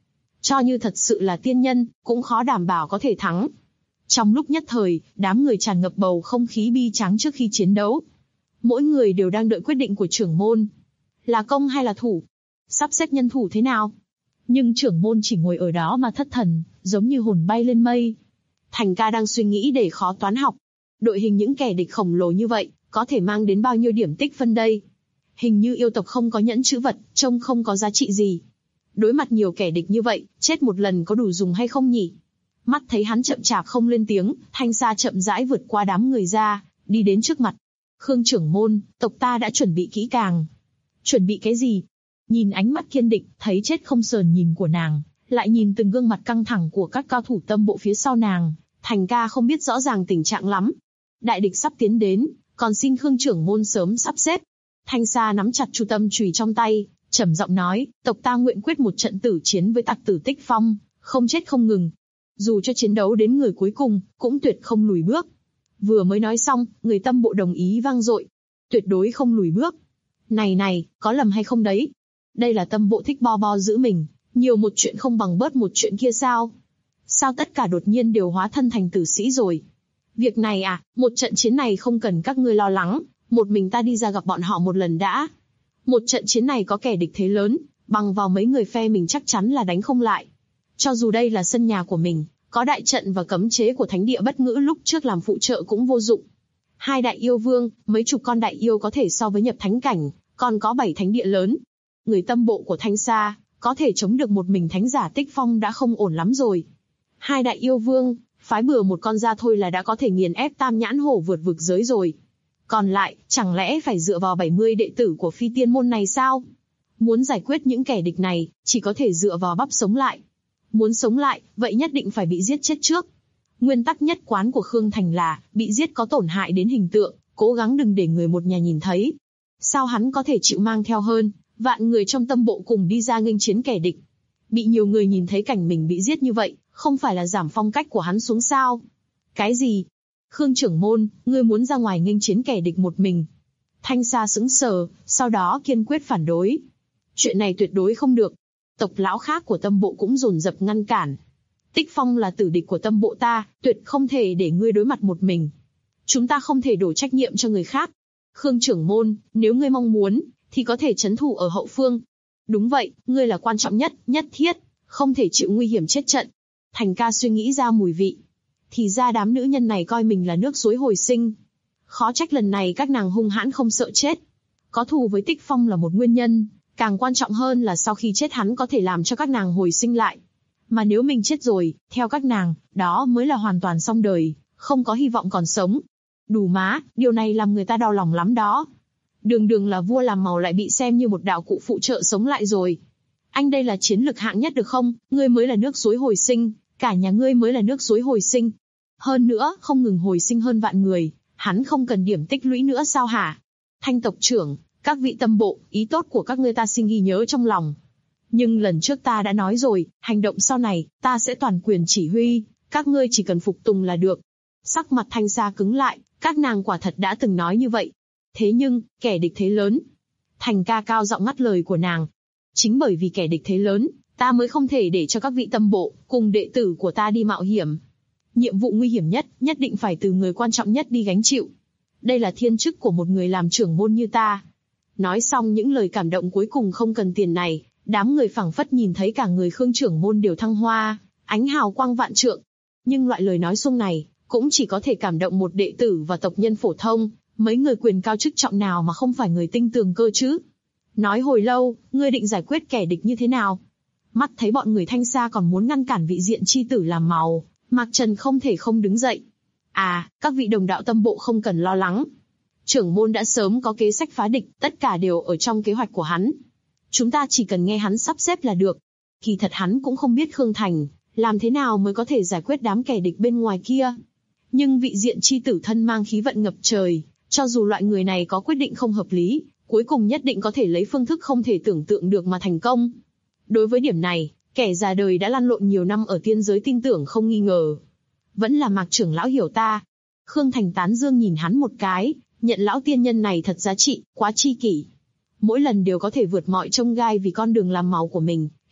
Cho như thật sự là tiên nhân, cũng khó đảm bảo có thể thắng. Trong lúc nhất thời, đám người tràn ngập bầu không khí bi tráng trước khi chiến đấu. Mỗi người đều đang đợi quyết định của trưởng môn. Là công hay là thủ? Sắp xếp nhân thủ thế nào? Nhưng trưởng môn chỉ ngồi ở đó mà thất thần, giống như hồn bay lên mây. Thành ca đang suy nghĩ để khó toán học. Đội hình những kẻ địch khổng lồ như vậy, có thể mang đến bao nhiêu điểm tích phân đây? Hình như yêu tộc không có nhẫn chữ vật, trông không có giá trị gì. Đối mặt nhiều kẻ địch như vậy, chết một lần có đủ dùng hay không nhỉ? Mắt thấy hắn chậm chạp không lên tiếng, Thanh Sa chậm rãi vượt qua đám người ra, đi đến trước mặt. Khương trưởng môn, tộc ta đã chuẩn bị kỹ càng. Chuẩn bị cái gì? Nhìn ánh mắt kiên định, thấy chết không sờn nhìn của nàng, lại nhìn từng gương mặt căng thẳng của các cao thủ tâm bộ phía sau nàng, Thành ca không biết rõ ràng tình trạng lắm. Đại địch sắp tiến đến, còn xin Khương trưởng môn sớm sắp xếp. Thanh Sa nắm chặt chu tâm chùy trong tay, trầm giọng nói, tộc ta nguyện quyết một trận tử chiến với tặc tử Tích Phong, không chết không ngừng. Dù cho chiến đấu đến người cuối cùng, cũng tuyệt không lùi bước. Vừa mới nói xong, người tâm bộ đồng ý vang dội. Tuyệt đối không lùi bước. Này, có lầm hay không đấy? Đây là tâm bộ thích bo giữ mình, nhiều một chuyện không bằng bớt một chuyện kia sao? Sao tất cả đột nhiên đều hóa thân thành tử sĩ rồi? Việc này à, một trận chiến này không cần các ngươi lo lắng, một mình ta đi ra gặp bọn họ một lần đã. Một trận chiến này có kẻ địch thế lớn, bằng vào mấy người phe mình chắc chắn là đánh không lại. Cho dù đây là sân nhà của mình, có đại trận và cấm chế của thánh địa bất ngữ lúc trước làm phụ trợ cũng vô dụng. 2 đại yêu vương, mấy chục con đại yêu có thể so với nhập thánh cảnh, còn có 7 thánh địa lớn. Người tâm bộ của Thanh Sa, có thể chống được một mình thánh giả Tích Phong đã không ổn lắm rồi. 2 đại yêu vương, phái bừa một con ra thôi là đã có thể nghiền ép Tam Nhãn Hổ vượt vực giới rồi. Còn lại, chẳng lẽ phải dựa vào 70 đệ tử của phi tiên môn này sao? Muốn giải quyết những kẻ địch này, chỉ có thể dựa vào bắp sống lại. Muốn sống lại, vậy nhất định phải bị giết chết trước. Nguyên tắc nhất quán của Khương Thành là, bị giết có tổn hại đến hình tượng, cố gắng đừng để người một nhà nhìn thấy. Sao hắn có thể chịu mang theo hơn vạn người trong tâm bộ cùng đi ra nghênh chiến kẻ địch? Bị nhiều người nhìn thấy cảnh mình bị giết như vậy, không phải là giảm phong cách của hắn xuống sao? Cái gì? Khương trưởng môn, ngươi muốn ra ngoài nghênh chiến kẻ địch một mình? Thanh Sa sững sờ, sau đó kiên quyết phản đối. Chuyện này tuyệt đối không được. Tộc lão khác của tâm bộ cũng dồn dập ngăn cản. Tích Phong là tử địch của tâm bộ ta, tuyệt không thể để ngươi đối mặt một mình. Chúng ta không thể đổ trách nhiệm cho người khác. Khương trưởng môn, nếu ngươi mong muốn, thì có thể trấn thủ ở hậu phương. Đúng vậy, ngươi là quan trọng nhất, nhất thiết, không thể chịu nguy hiểm chết trận. Thành ca suy nghĩ ra mùi vị. Thì ra đám nữ nhân này coi mình là nước suối hồi sinh. Khó trách lần này các nàng hung hãn không sợ chết. Có thù với Tích Phong là một nguyên nhân, càng quan trọng hơn là sau khi chết hắn có thể làm cho các nàng hồi sinh lại. Mà nếu mình chết rồi, theo các nàng, đó mới là hoàn toàn xong đời, không có hy vọng còn sống. Đủ má, điều này làm người ta đau lòng lắm đó. Đường là vua làm màu lại bị xem như một đạo cụ phụ trợ sống lại rồi. Anh đây là chiến lực hạng nhất được không? Ngươi mới là nước suối hồi sinh, cả nhà ngươi mới là nước suối hồi sinh. Hơn nữa, không ngừng hồi sinh hơn vạn người, hắn không cần điểm tích lũy nữa sao hả? Thanh tộc trưởng, các vị tâm bộ, ý tốt của các ngươi ta xin ghi nhớ trong lòng. Nhưng lần trước ta đã nói rồi, hành động sau này, ta sẽ toàn quyền chỉ huy, các ngươi chỉ cần phục tùng là được. Sắc mặt Thanh Sa cứng lại, các nàng quả thật đã từng nói như vậy. Thế nhưng, kẻ địch thế lớn. Thành ca cao giọng ngắt lời của nàng. Chính bởi vì kẻ địch thế lớn, ta mới không thể để cho các vị tâm bộ, cùng đệ tử của ta đi mạo hiểm. Nhiệm vụ nguy hiểm nhất, nhất định phải từ người quan trọng nhất đi gánh chịu. Đây là thiên chức của một người làm trưởng môn như ta. Nói xong những lời cảm động cuối cùng không cần tiền này, đám người phảng phất nhìn thấy cả người Khương trưởng môn đều thăng hoa, ánh hào quang vạn trượng. Nhưng loại lời nói xuông này, cũng chỉ có thể cảm động một đệ tử và tộc nhân phổ thông, mấy người quyền cao chức trọng nào mà không phải người tinh tường cơ chứ. Nói hồi lâu, ngươi định giải quyết kẻ địch như thế nào? Mắt thấy bọn người Thanh Sa còn muốn ngăn cản vị diện chi tử làm màu, Mạc Trần không thể không đứng dậy. À, các vị đồng đạo tâm bộ không cần lo lắng. Trưởng môn đã sớm có kế sách phá địch, tất cả đều ở trong kế hoạch của hắn. Chúng ta chỉ cần nghe hắn sắp xếp là được. Kỳ thật hắn cũng không biết Khương Thành, làm thế nào mới có thể giải quyết đám kẻ địch bên ngoài kia. Nhưng vị diện chi tử thân mang khí vận ngập trời, cho dù loại người này có quyết định không hợp lý, cuối cùng nhất định có thể lấy phương thức không thể tưởng tượng được mà thành công. Đối với điểm này, kẻ già đời đã lăn lộn nhiều năm ở tiên giới tin tưởng không nghi ngờ. Vẫn là Mạc trưởng lão hiểu ta. Khương Thành tán dương nhìn hắn một cái, nhận lão tiên nhân này thật giá trị, quá chi kỷ. Mỗi lần đều có thể vượt mọi chông gai vì con đường làm màu của mình,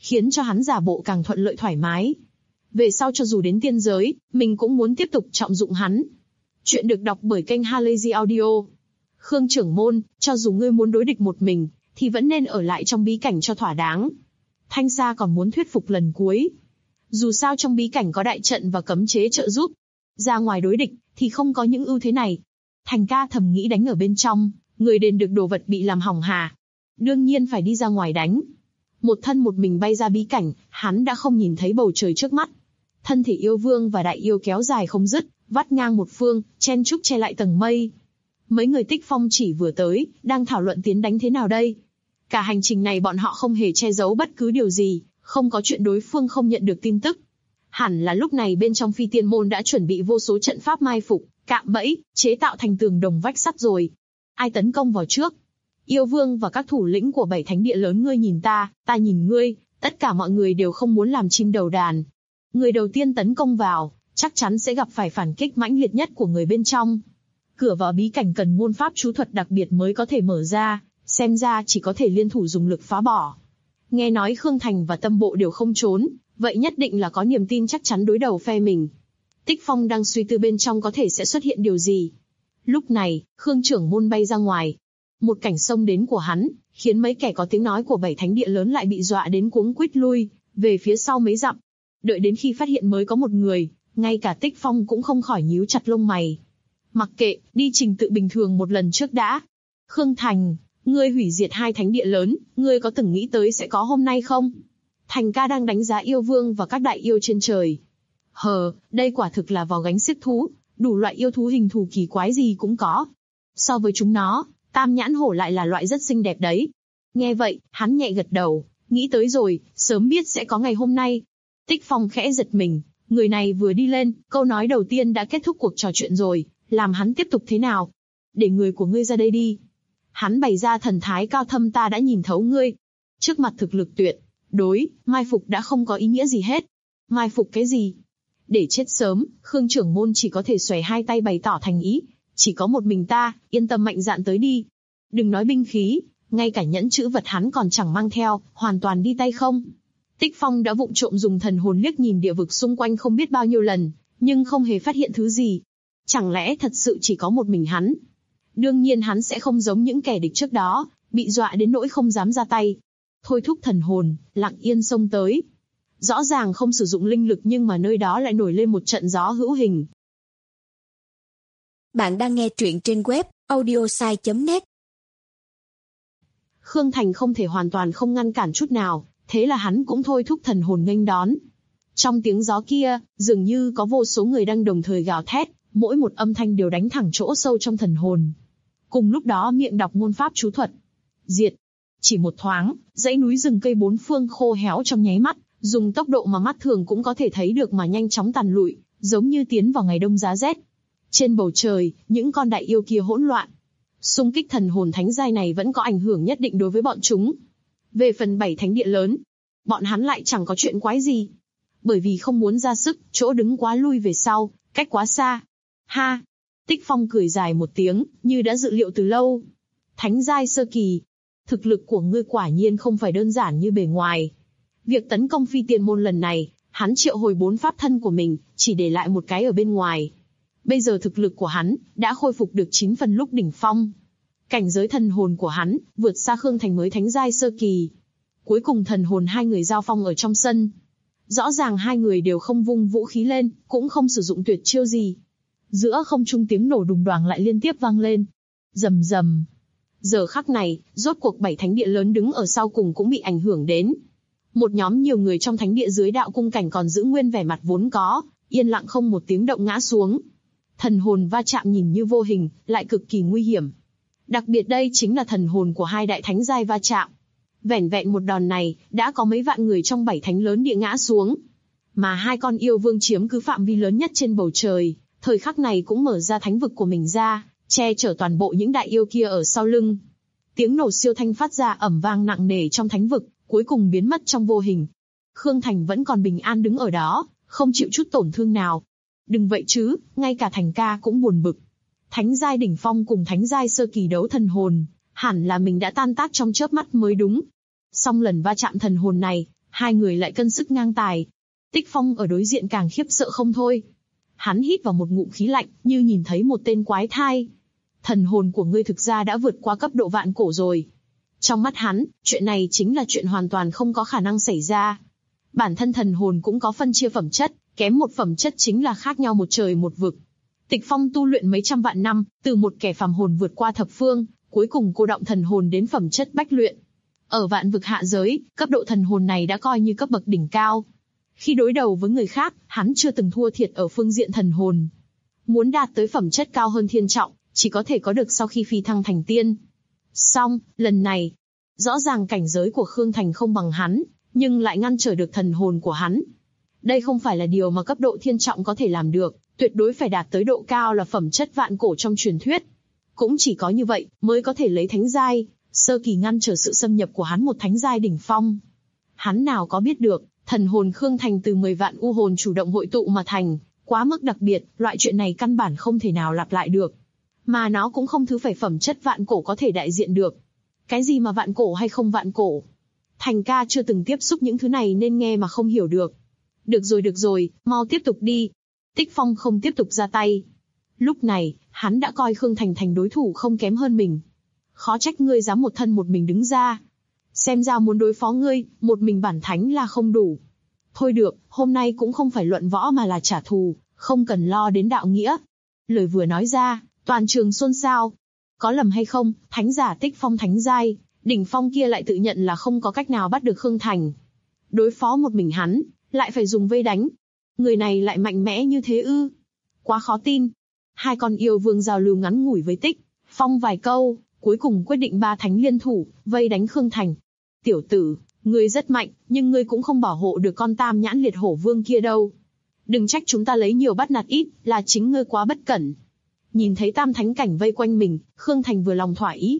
khiến cho hắn giả bộ càng thuận lợi thoải mái. Về sau cho dù đến tiên giới, mình cũng muốn tiếp tục trọng dụng hắn. Chuyện được đọc bởi kênh Halazy Audio. Khương trưởng môn, cho dù ngươi muốn đối địch một mình, thì vẫn nên ở lại trong bí cảnh cho thỏa đáng. Thanh Sa còn muốn thuyết phục lần cuối. Dù sao trong bí cảnh có đại trận và cấm chế trợ giúp. Ra ngoài đối địch, thì không có những ưu thế này. Thành ca thầm nghĩ đánh ở bên trong, người đền được đồ vật bị làm hỏng hà. Đương nhiên phải đi ra ngoài đánh. Một thân một mình bay ra bí cảnh, hắn đã không nhìn thấy bầu trời trước mắt. Thân thể yêu vương và đại yêu kéo dài không dứt, vắt ngang một phương, chen chúc che lại tầng mây. Mấy người Tích Phong chỉ vừa tới, đang thảo luận tiến đánh thế nào đây. Cả hành trình này bọn họ không hề che giấu bất cứ điều gì, không có chuyện đối phương không nhận được tin tức. Hẳn là lúc này bên trong Phi Tiên Môn đã chuẩn bị vô số trận pháp mai phục, cạm bẫy, chế tạo thành tường đồng vách sắt rồi. Ai tấn công vào trước? Yêu vương và các thủ lĩnh của 7 thánh địa lớn ngươi nhìn ta nhìn ngươi, tất cả mọi người đều không muốn làm chim đầu đàn. Người đầu tiên tấn công vào, chắc chắn sẽ gặp phải phản kích mãnh liệt nhất của người bên trong. Cửa vào bí cảnh cần môn pháp chú thuật đặc biệt mới có thể mở ra, xem ra chỉ có thể liên thủ dùng lực phá bỏ. Nghe nói Khương Thành và Tâm Bộ đều không trốn, vậy nhất định là có niềm tin chắc chắn đối đầu phe mình. Tích Phong đang suy tư bên trong có thể sẽ xuất hiện điều gì. Lúc này, Khương trưởng môn bay ra ngoài. Một cảnh xông đến của hắn, khiến mấy kẻ có tiếng nói của 7 thánh địa lớn lại bị dọa đến cuống quýt lui, về phía sau mấy dặm. Đợi đến khi phát hiện mới có một người, ngay cả Tích Phong cũng không khỏi nhíu chặt lông mày. Mặc kệ, đi trình tự bình thường một lần trước đã. Khương Thành, ngươi hủy diệt 2 thánh địa lớn, ngươi có từng nghĩ tới sẽ có hôm nay không? Thành ca đang đánh giá yêu vương và các đại yêu trên trời. Đây quả thực là vò gánh xiếc thú, đủ loại yêu thú hình thù kỳ quái gì cũng có. So với chúng nó, Tam Nhãn Hổ lại là loại rất xinh đẹp đấy. Nghe vậy, hắn nhẹ gật đầu, nghĩ tới rồi, sớm biết sẽ có ngày hôm nay. Tích Phong khẽ giật mình, người này vừa đi lên, câu nói đầu tiên đã kết thúc cuộc trò chuyện rồi, làm hắn tiếp tục thế nào? Để người của ngươi ra đây đi. Hắn bày ra thần thái cao thâm, ta đã nhìn thấu ngươi. Trước mặt thực lực tuyệt đối, mai phục đã không có ý nghĩa gì hết. Mai phục cái gì? Để chết sớm, Khương trưởng môn chỉ có thể xòe hai tay bày tỏ thành ý. Chỉ có một mình ta, yên tâm mạnh dạn tới đi. Đừng nói binh khí, ngay cả nhẫn chữ vật hắn còn chẳng mang theo, hoàn toàn đi tay không. Tích Phong đã vụng trộm dùng thần hồn liếc nhìn địa vực xung quanh không biết bao nhiêu lần, nhưng không hề phát hiện thứ gì. Chẳng lẽ thật sự chỉ có một mình hắn? Đương nhiên hắn sẽ không giống những kẻ địch trước đó, bị dọa đến nỗi không dám ra tay. Thôi thúc thần hồn, lặng yên xông tới. Rõ ràng không sử dụng linh lực nhưng mà nơi đó lại nổi lên một trận gió hữu hình. Bạn đang nghe truyện trên web audiosai.net. Khương Thành không thể hoàn toàn không ngăn cản chút nào, thế là hắn cũng thôi thúc thần hồn nghênh đón. Trong tiếng gió kia, dường như có vô số người đang đồng thời gào thét, mỗi một âm thanh đều đánh thẳng chỗ sâu trong thần hồn. Cùng lúc đó miệng đọc môn pháp chú thuật. Diệt. Chỉ một thoáng, dãy núi rừng cây bốn phương khô héo trong nháy mắt, dùng tốc độ mà mắt thường cũng có thể thấy được mà nhanh chóng tàn lụi, giống như tiến vào ngày đông giá rét. Trên bầu trời, những con đại yêu kia hỗn loạn. Xung kích thần hồn thánh giai này vẫn có ảnh hưởng nhất định đối với bọn chúng. Về phần 7 thánh địa lớn, bọn hắn lại chẳng có chuyện quái gì. Bởi vì không muốn ra sức, chỗ đứng quá lui về sau, cách quá xa. Ha! Tích Phong cười dài một tiếng, như đã dự liệu từ lâu. Thánh giai sơ kỳ. Thực lực của ngươi quả nhiên không phải đơn giản như bề ngoài. Việc tấn công Phi Tiên Môn lần này, hắn triệu hồi 4 pháp thân của mình, chỉ để lại một cái ở bên ngoài. Bây giờ thực lực của hắn đã khôi phục được 9 phần lúc đỉnh phong. Cảnh giới thần hồn của hắn vượt xa Khương Thành mới thánh giai sơ kỳ. Cuối cùng thần hồn hai người giao phong ở trong sân. Rõ ràng hai người đều không vung vũ khí lên, cũng không sử dụng tuyệt chiêu gì. Giữa không trung tiếng nổ đùng đoàng lại liên tiếp vang lên. Rầm rầm. Giờ khắc này, rốt cuộc 7 thánh địa lớn đứng ở sau cùng cũng bị ảnh hưởng đến. Một nhóm nhiều người trong thánh địa dưới đạo cung cảnh còn giữ nguyên vẻ mặt vốn có, yên lặng không một tiếng động ngã xuống. Thần hồn va chạm nhìn như vô hình, lại cực kỳ nguy hiểm. Đặc biệt đây chính là thần hồn của hai đại thánh giai va chạm. Vẻn vẹn một đòn này, đã có mấy vạn người trong 7 thánh lớn địa ngã xuống. Mà hai con yêu vương chiếm cứ phạm vi lớn nhất trên bầu trời, thời khắc này cũng mở ra thánh vực của mình ra, che chở toàn bộ những đại yêu kia ở sau lưng. Tiếng nổ siêu thanh phát ra ầm vang nặng nề trong thánh vực, cuối cùng biến mất trong vô hình. Khương Thành vẫn còn bình an đứng ở đó, không chịu chút tổn thương nào. Đừng vậy chứ, ngay cả Thành ca cũng buồn bực. Thánh giai đỉnh phong cùng thánh giai sơ kỳ đấu thần hồn, hẳn là mình đã tan tác trong chớp mắt mới đúng. Song lần va chạm thần hồn này, Hai người lại cân sức ngang tài. Tích Phong ở đối diện càng khiếp sợ không thôi. Hắn hít vào một ngụm khí lạnh, như nhìn thấy một tên quái thai. Thần hồn của ngươi thực ra đã vượt qua cấp độ vạn cổ rồi. Trong mắt hắn, chuyện này chính là chuyện hoàn toàn không có khả năng xảy ra. Bản thân thần hồn cũng có phân chia phẩm chất, kém một phẩm chất chính là khác nhau một trời một vực. Tịch Phong tu luyện mấy trăm vạn năm, từ một kẻ phàm hồn vượt qua thập phương, cuối cùng cô động thần hồn đến phẩm chất bách luyện. Ở vạn vực hạ giới, cấp độ thần hồn này đã coi như cấp bậc đỉnh cao. Khi đối đầu với người khác, hắn chưa từng thua thiệt ở phương diện thần hồn. Muốn đạt tới phẩm chất cao hơn thiên trọng, chỉ có thể có được sau khi phi thăng thành tiên. Song, lần này, rõ ràng cảnh giới của Khương Thành không bằng hắn, nhưng lại ngăn trở được thần hồn của hắn. Đây không phải là điều mà cấp độ thiên trọng có thể làm được, tuyệt đối phải đạt tới độ cao là phẩm chất vạn cổ trong truyền thuyết. Cũng chỉ có như vậy, mới có thể lấy thánh giai, sơ kỳ ngăn trở sự xâm nhập của hắn một thánh giai đỉnh phong. Hắn nào có biết được, thần hồn Khương Thành từ 10 vạn u hồn chủ động hội tụ mà thành, quá mức đặc biệt, loại chuyện này căn bản không thể nào lặp lại được. Mà nó cũng không thứ phải phẩm chất vạn cổ có thể đại diện được. Cái gì mà vạn cổ hay không vạn cổ? Thành ca chưa từng tiếp xúc những thứ này nên nghe mà không hiểu được. Được rồi, mau tiếp tục đi. Tích Phong không tiếp tục ra tay. Lúc này, hắn đã coi Khương Thành thành đối thủ không kém hơn mình. Khó trách ngươi dám một thân một mình đứng ra. Xem ra muốn đối phó ngươi, một mình bản thánh là không đủ. Thôi được, hôm nay cũng không phải luận võ mà là trả thù, không cần lo đến đạo nghĩa. Lời vừa nói ra, toàn trường xôn xao. Có lầm hay không, thánh giả Tích Phong thánh giai, đỉnh phong kia lại tự nhận là không có cách nào bắt được Khương Thành. Đối phó một mình hắn, lại phải dùng vây đánh. Người này lại mạnh mẽ như thế ư? Quá khó tin. Hai con yêu vương giao lưu ngắn ngủi với Tích Phong vài câu, cuối cùng quyết định ba thánh liên thủ, vây đánh Khương Thành. Tiểu tử, ngươi rất mạnh, nhưng ngươi cũng không bảo hộ được con tam nhãn liệt hổ vương kia đâu. Đừng trách chúng ta lấy nhiều bắt nạt ít, là chính ngươi quá bất cẩn. Nhìn thấy tam thánh cảnh vây quanh mình, Khương Thành vừa lòng thỏa ý.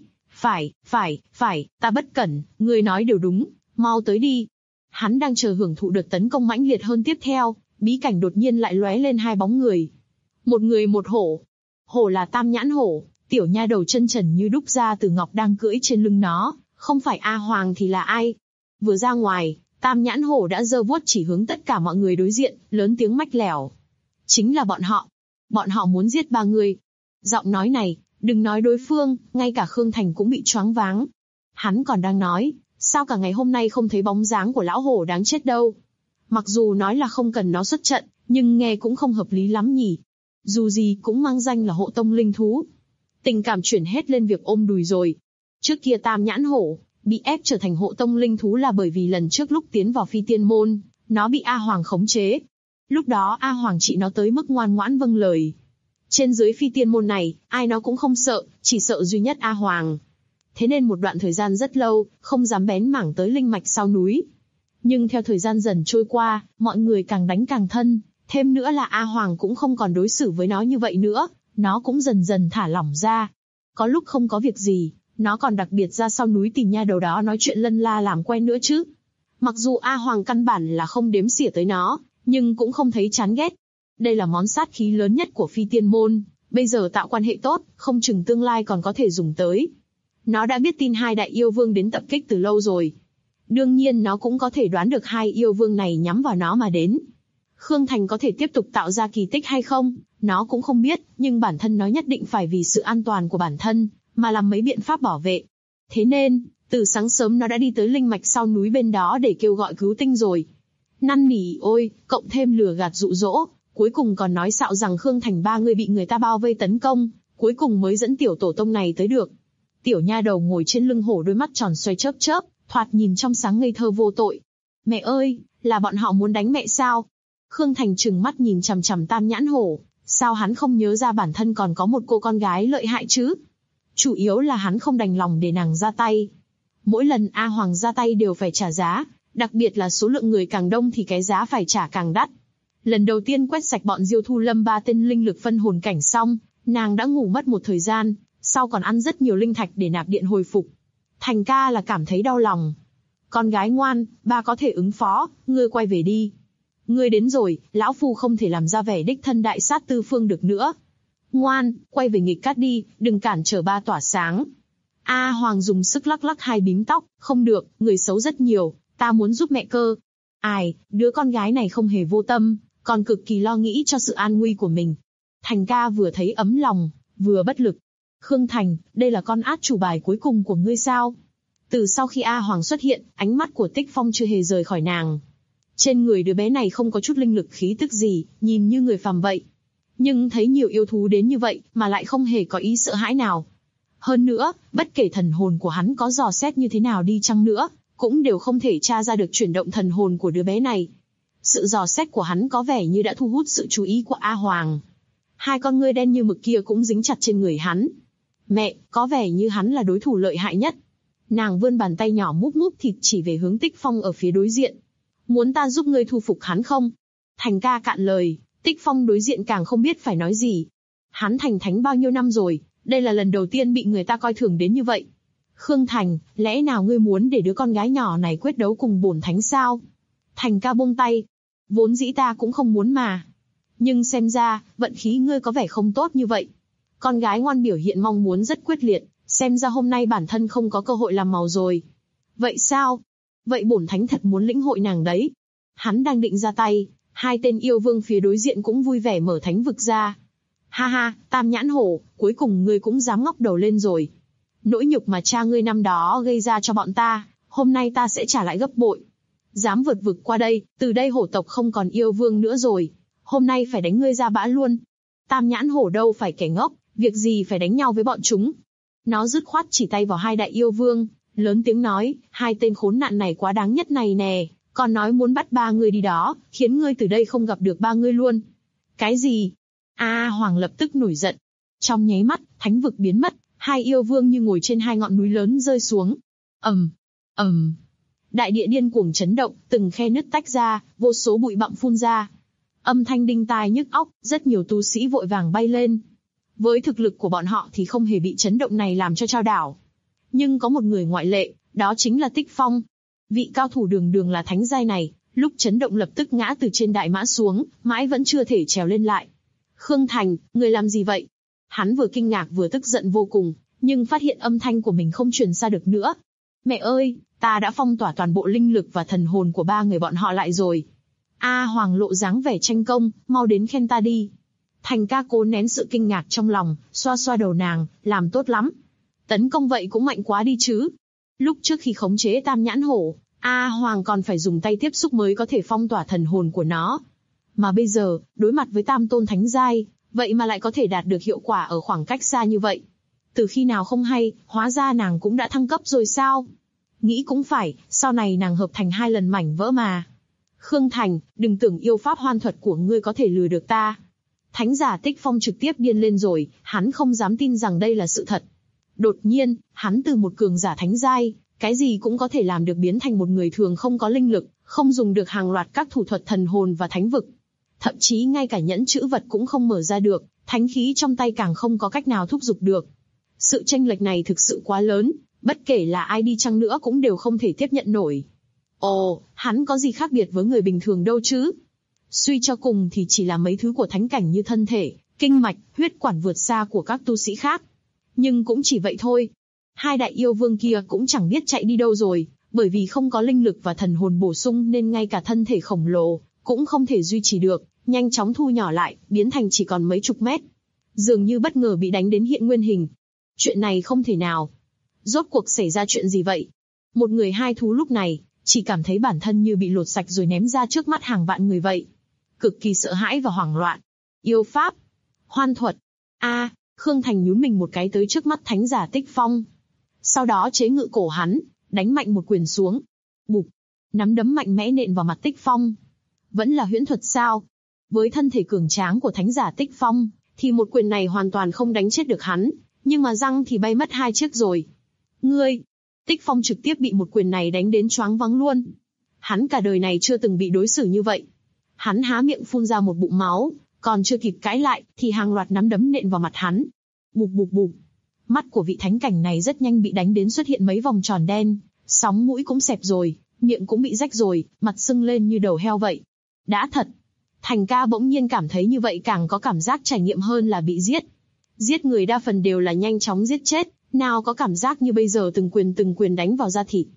Phải, ta bất cẩn, ngươi nói đều đúng, mau tới đi. Hắn đang chờ hưởng thụ đợt tấn công mãnh liệt hơn tiếp theo, bí cảnh đột nhiên lại lóe lên hai bóng người. Một người một hổ. Hổ là tam nhãn hổ, tiểu nha đầu chân trần như đúc ra từ ngọc đang cưỡi trên lưng nó, không phải A Hoàng thì là ai? Vừa ra ngoài, tam nhãn hổ đã giơ vuốt chỉ hướng tất cả mọi người đối diện, lớn tiếng mách lẻo. Chính là bọn họ. Bọn họ muốn giết ba người. Giọng nói này, đừng nói đối phương, ngay cả Khương Thành cũng bị choáng váng. Hắn còn đang nói, sao cả ngày hôm nay không thấy bóng dáng của lão hổ đáng chết đâu. Mặc dù nói là không cần nó xuất trận, nhưng nghe cũng không hợp lý lắm nhỉ. Dù gì cũng mang danh là hộ tông linh thú. Tình cảm chuyển hết lên việc ôm đùi rồi. Trước kia tam nhãn hổ, bị ép trở thành hộ tông linh thú là bởi vì lần trước lúc tiến vào phi tiên môn, nó bị A Hoàng khống chế. Lúc đó A Hoàng trị nó tới mức ngoan ngoãn vâng lời. Trên dưới phi tiên môn này, ai nó cũng không sợ, chỉ sợ duy nhất A Hoàng. Thế nên một đoạn thời gian rất lâu, không dám bén mảng tới linh mạch sau núi. Nhưng theo thời gian dần trôi qua, mọi người càng đánh càng thân, thêm nữa là A Hoàng cũng không còn đối xử với nó như vậy nữa, nó cũng dần dần thả lỏng ra. Có lúc không có việc gì, nó còn đặc biệt ra sau núi tìm nha đầu đó nói chuyện lân la làm quen nữa chứ. Mặc dù A Hoàng căn bản là không đếm xỉa tới nó, nhưng cũng không thấy chán ghét. Đây là món sát khí lớn nhất của phi tiên môn, bây giờ tạo quan hệ tốt, không chừng tương lai còn có thể dùng tới. Nó đã biết tin hai đại yêu vương đến tập kích từ lâu rồi. Đương nhiên nó cũng có thể đoán được hai yêu vương này nhắm vào nó mà đến. Khương Thành có thể tiếp tục tạo ra kỳ tích hay không, nó cũng không biết, nhưng bản thân nó nhất định phải vì sự an toàn của bản thân, mà làm mấy biện pháp bảo vệ. Thế nên, từ sáng sớm nó đã đi tới linh mạch sau núi bên đó để kêu gọi cứu tinh rồi. Năn nỉ ôi, cộng thêm lừa gạt dụ dỗ, cuối cùng còn nói xạo rằng Khương Thành ba người bị người ta bao vây tấn công, cuối cùng mới dẫn tiểu tổ tông này tới được. Tiểu nha đầu ngồi trên lưng hổ đôi mắt tròn xoay chớp chớp, thoạt nhìn trong sáng ngây thơ vô tội. Mẹ ơi, là bọn họ muốn đánh mẹ sao? Khương Thành trừng mắt nhìn chằm chằm tam nhãn hổ, sao hắn không nhớ ra bản thân còn có một cô con gái lợi hại chứ? Chủ yếu là hắn không đành lòng để nàng ra tay. Mỗi lần A Hoàng ra tay đều phải trả giá, đặc biệt là số lượng người càng đông thì cái giá phải trả càng đắt. Lần đầu tiên quét sạch bọn Diêu Thu Lâm ba tên linh lực phân hồn cảnh xong, nàng đã ngủ mất một thời gian, sau còn ăn rất nhiều linh thạch để nạp điện hồi phục. Thành ca là cảm thấy đau lòng. Con gái ngoan, ba có thể ứng phó, ngươi quay về đi. Ngươi đến rồi, lão phu không thể làm ra vẻ đích thân đại sát tư phương được nữa. Ngoan, quay về nghịch cát đi, đừng cản trở ba tỏa sáng. A Hoàng dùng sức lắc lắc hai bím tóc, không được, người xấu rất nhiều, Ta muốn giúp mẹ cơ. Ai, đứa con gái này không hề vô tâm, còn cực kỳ lo nghĩ cho sự an nguy của mình. Thành ca vừa thấy ấm lòng, vừa bất lực. Khương Thành, đây là con át chủ bài cuối cùng của ngươi sao? Từ sau khi A Hoàng xuất hiện, ánh mắt của Tích Phong chưa hề rời khỏi nàng. Trên người đứa bé này không có chút linh lực khí tức gì, nhìn như người phàm vậy. Nhưng thấy nhiều yêu thú đến như vậy, mà lại không hề có ý sợ hãi nào. Hơn nữa, bất kể thần hồn của hắn có dò xét như thế nào đi chăng nữa, cũng đều không thể tra ra được chuyển động thần hồn của đứa bé này. Sự dò xét của hắn có vẻ như đã thu hút sự chú ý của A Hoàng. Hai con ngươi đen như mực kia cũng dính chặt trên người hắn. Mẹ, có vẻ như hắn là đối thủ lợi hại nhất. Nàng vươn bàn tay nhỏ múp múp thịt chỉ về hướng Tích Phong ở phía đối diện. Muốn ta giúp ngươi thu phục hắn không? Thành ca cạn lời, Tích Phong đối diện càng không biết phải nói gì. Hắn thành thánh bao nhiêu năm rồi, đây là lần đầu tiên bị người ta coi thường đến như vậy. Khương Thành, lẽ nào ngươi muốn để đứa con gái nhỏ này quyết đấu cùng bổn thánh sao? Thành ca buông tay. Vốn dĩ ta cũng không muốn mà. Nhưng xem ra, vận khí ngươi có vẻ không tốt như vậy. Con gái ngoan biểu hiện mong muốn rất quyết liệt, xem ra hôm nay bản thân không có cơ hội làm màu rồi. Vậy sao? Vậy bổn thánh thật muốn lĩnh hội nàng đấy. Hắn đang định ra tay, hai tên yêu vương phía đối diện cũng vui vẻ mở thánh vực ra. Ha ha, Tam Nhãn Hổ, cuối cùng ngươi cũng dám ngóc đầu lên rồi. Nỗi nhục mà cha ngươi năm đó gây ra cho bọn ta, hôm nay ta sẽ trả lại gấp bội. Dám vượt vực qua đây, từ đây hổ tộc không còn yêu vương nữa rồi. Hôm nay phải đánh ngươi ra bã luôn. Tam Nhãn Hổ đâu phải kẻ ngốc, việc gì phải đánh nhau với bọn chúng. Nó dứt khoát chỉ tay vào hai đại yêu vương, lớn tiếng nói, hai tên khốn nạn này quá đáng nhất này nè, còn nói muốn bắt ba người đi đó, khiến ngươi từ đây không gặp được ba người luôn. Cái gì? A Hoàng lập tức nổi giận. Trong nháy mắt, thánh vực biến mất, hai yêu vương như ngồi trên hai ngọn núi lớn rơi xuống. ầm. Đại địa điên cuồng chấn động, từng khe nứt tách ra, vô số bụi bặm phun ra. Âm thanh đinh tai nhức óc, rất nhiều tu sĩ vội vàng bay lên. Với thực lực của bọn họ thì không hề bị chấn động này làm cho chao đảo. Nhưng có một người ngoại lệ, đó chính là Tích Phong. Vị cao thủ đường đường là thánh giai này, lúc chấn động lập tức ngã từ trên đại mã xuống, mãi vẫn chưa thể trèo lên lại. Khương Thành, người làm gì vậy? Hắn vừa kinh ngạc vừa tức giận vô cùng, nhưng phát hiện âm thanh của mình không truyền xa được nữa. Mẹ ơi, ta đã phong tỏa toàn bộ linh lực và thần hồn của ba người bọn họ lại rồi. A Hoàng lộ dáng vẻ tranh công, mau đến khen ta đi. Thành ca cố nén sự kinh ngạc trong lòng, xoa xoa đầu nàng, làm tốt lắm. Tấn công vậy cũng mạnh quá đi chứ. Lúc trước khi khống chế Tam Nhãn Hổ, A Hoàng còn phải dùng tay tiếp xúc mới có thể phong tỏa thần hồn của nó. Mà bây giờ, đối mặt với Tam Tôn Thánh Giai, vậy mà lại có thể đạt được hiệu quả ở khoảng cách xa như vậy. Từ khi nào không hay, hóa ra nàng cũng đã thăng cấp rồi sao? Nghĩ cũng phải, sau này nàng hợp thành 2 lần mảnh vỡ mà. Khương Thành, đừng tưởng yêu pháp hoan thuật của ngươi có thể lừa được ta. Thánh giả Tích Phong trực tiếp điên lên rồi, hắn không dám tin rằng đây là sự thật. Đột nhiên, hắn từ một cường giả thánh giai, cái gì cũng có thể làm được biến thành một người thường không có linh lực, không dùng được hàng loạt các thủ thuật thần hồn và thánh vực. Thậm chí ngay cả nhẫn chữ vật cũng không mở ra được, thánh khí trong tay càng không có cách nào thúc giục được. Sự chênh lệch này thực sự quá lớn, bất kể là ai đi chăng nữa cũng đều không thể tiếp nhận nổi. Ồ, hắn có gì khác biệt với người bình thường đâu chứ? Suy cho cùng thì chỉ là mấy thứ của thánh cảnh như thân thể, kinh mạch, huyết quản vượt xa của các tu sĩ khác. Nhưng cũng chỉ vậy thôi. Hai đại yêu vương kia cũng chẳng biết chạy đi đâu rồi, bởi vì không có linh lực và thần hồn bổ sung nên ngay cả thân thể khổng lồ cũng không thể duy trì được, nhanh chóng thu nhỏ lại, biến thành chỉ còn mấy chục mét. Dường như bất ngờ bị đánh đến hiện nguyên hình. Chuyện này không thể nào. Rốt cuộc xảy ra chuyện gì vậy? Một người hai thú lúc này chỉ cảm thấy bản thân như bị lột sạch rồi ném ra trước mắt hàng vạn người vậy. Cực kỳ sợ hãi và hoảng loạn. Yêu pháp, hoan thuật. Khương Thành nhún mình một cái tới trước mắt thánh giả Tích Phong. Sau đó chế ngự cổ hắn, đánh mạnh một quyền xuống. Bụp, nắm đấm mạnh mẽ nện vào mặt Tích Phong. Vẫn là huyễn thuật sao? Với thân thể cường tráng của thánh giả Tích Phong, thì một quyền này hoàn toàn không đánh chết được hắn, nhưng mà răng thì bay mất 2 chiếc rồi. Ngươi! Tích Phong trực tiếp bị một quyền này đánh đến choáng váng luôn. Hắn cả đời này chưa từng bị đối xử như vậy. Hắn há miệng phun ra một bụng máu, còn chưa kịp cãi lại, thì hàng loạt nắm đấm nện vào mặt hắn. Bụp bụp bụp. Mắt của vị thánh cảnh này rất nhanh bị đánh đến xuất hiện mấy vòng tròn đen, sóng mũi cũng xẹp rồi, miệng cũng bị rách rồi, mặt sưng lên như đầu heo vậy. Đã thật. Thành ca bỗng nhiên cảm thấy như vậy càng có cảm giác trải nghiệm hơn là bị giết. Giết người đa phần đều là nhanh chóng giết chết, nào có cảm giác như bây giờ từng quyền đánh vào da thịt.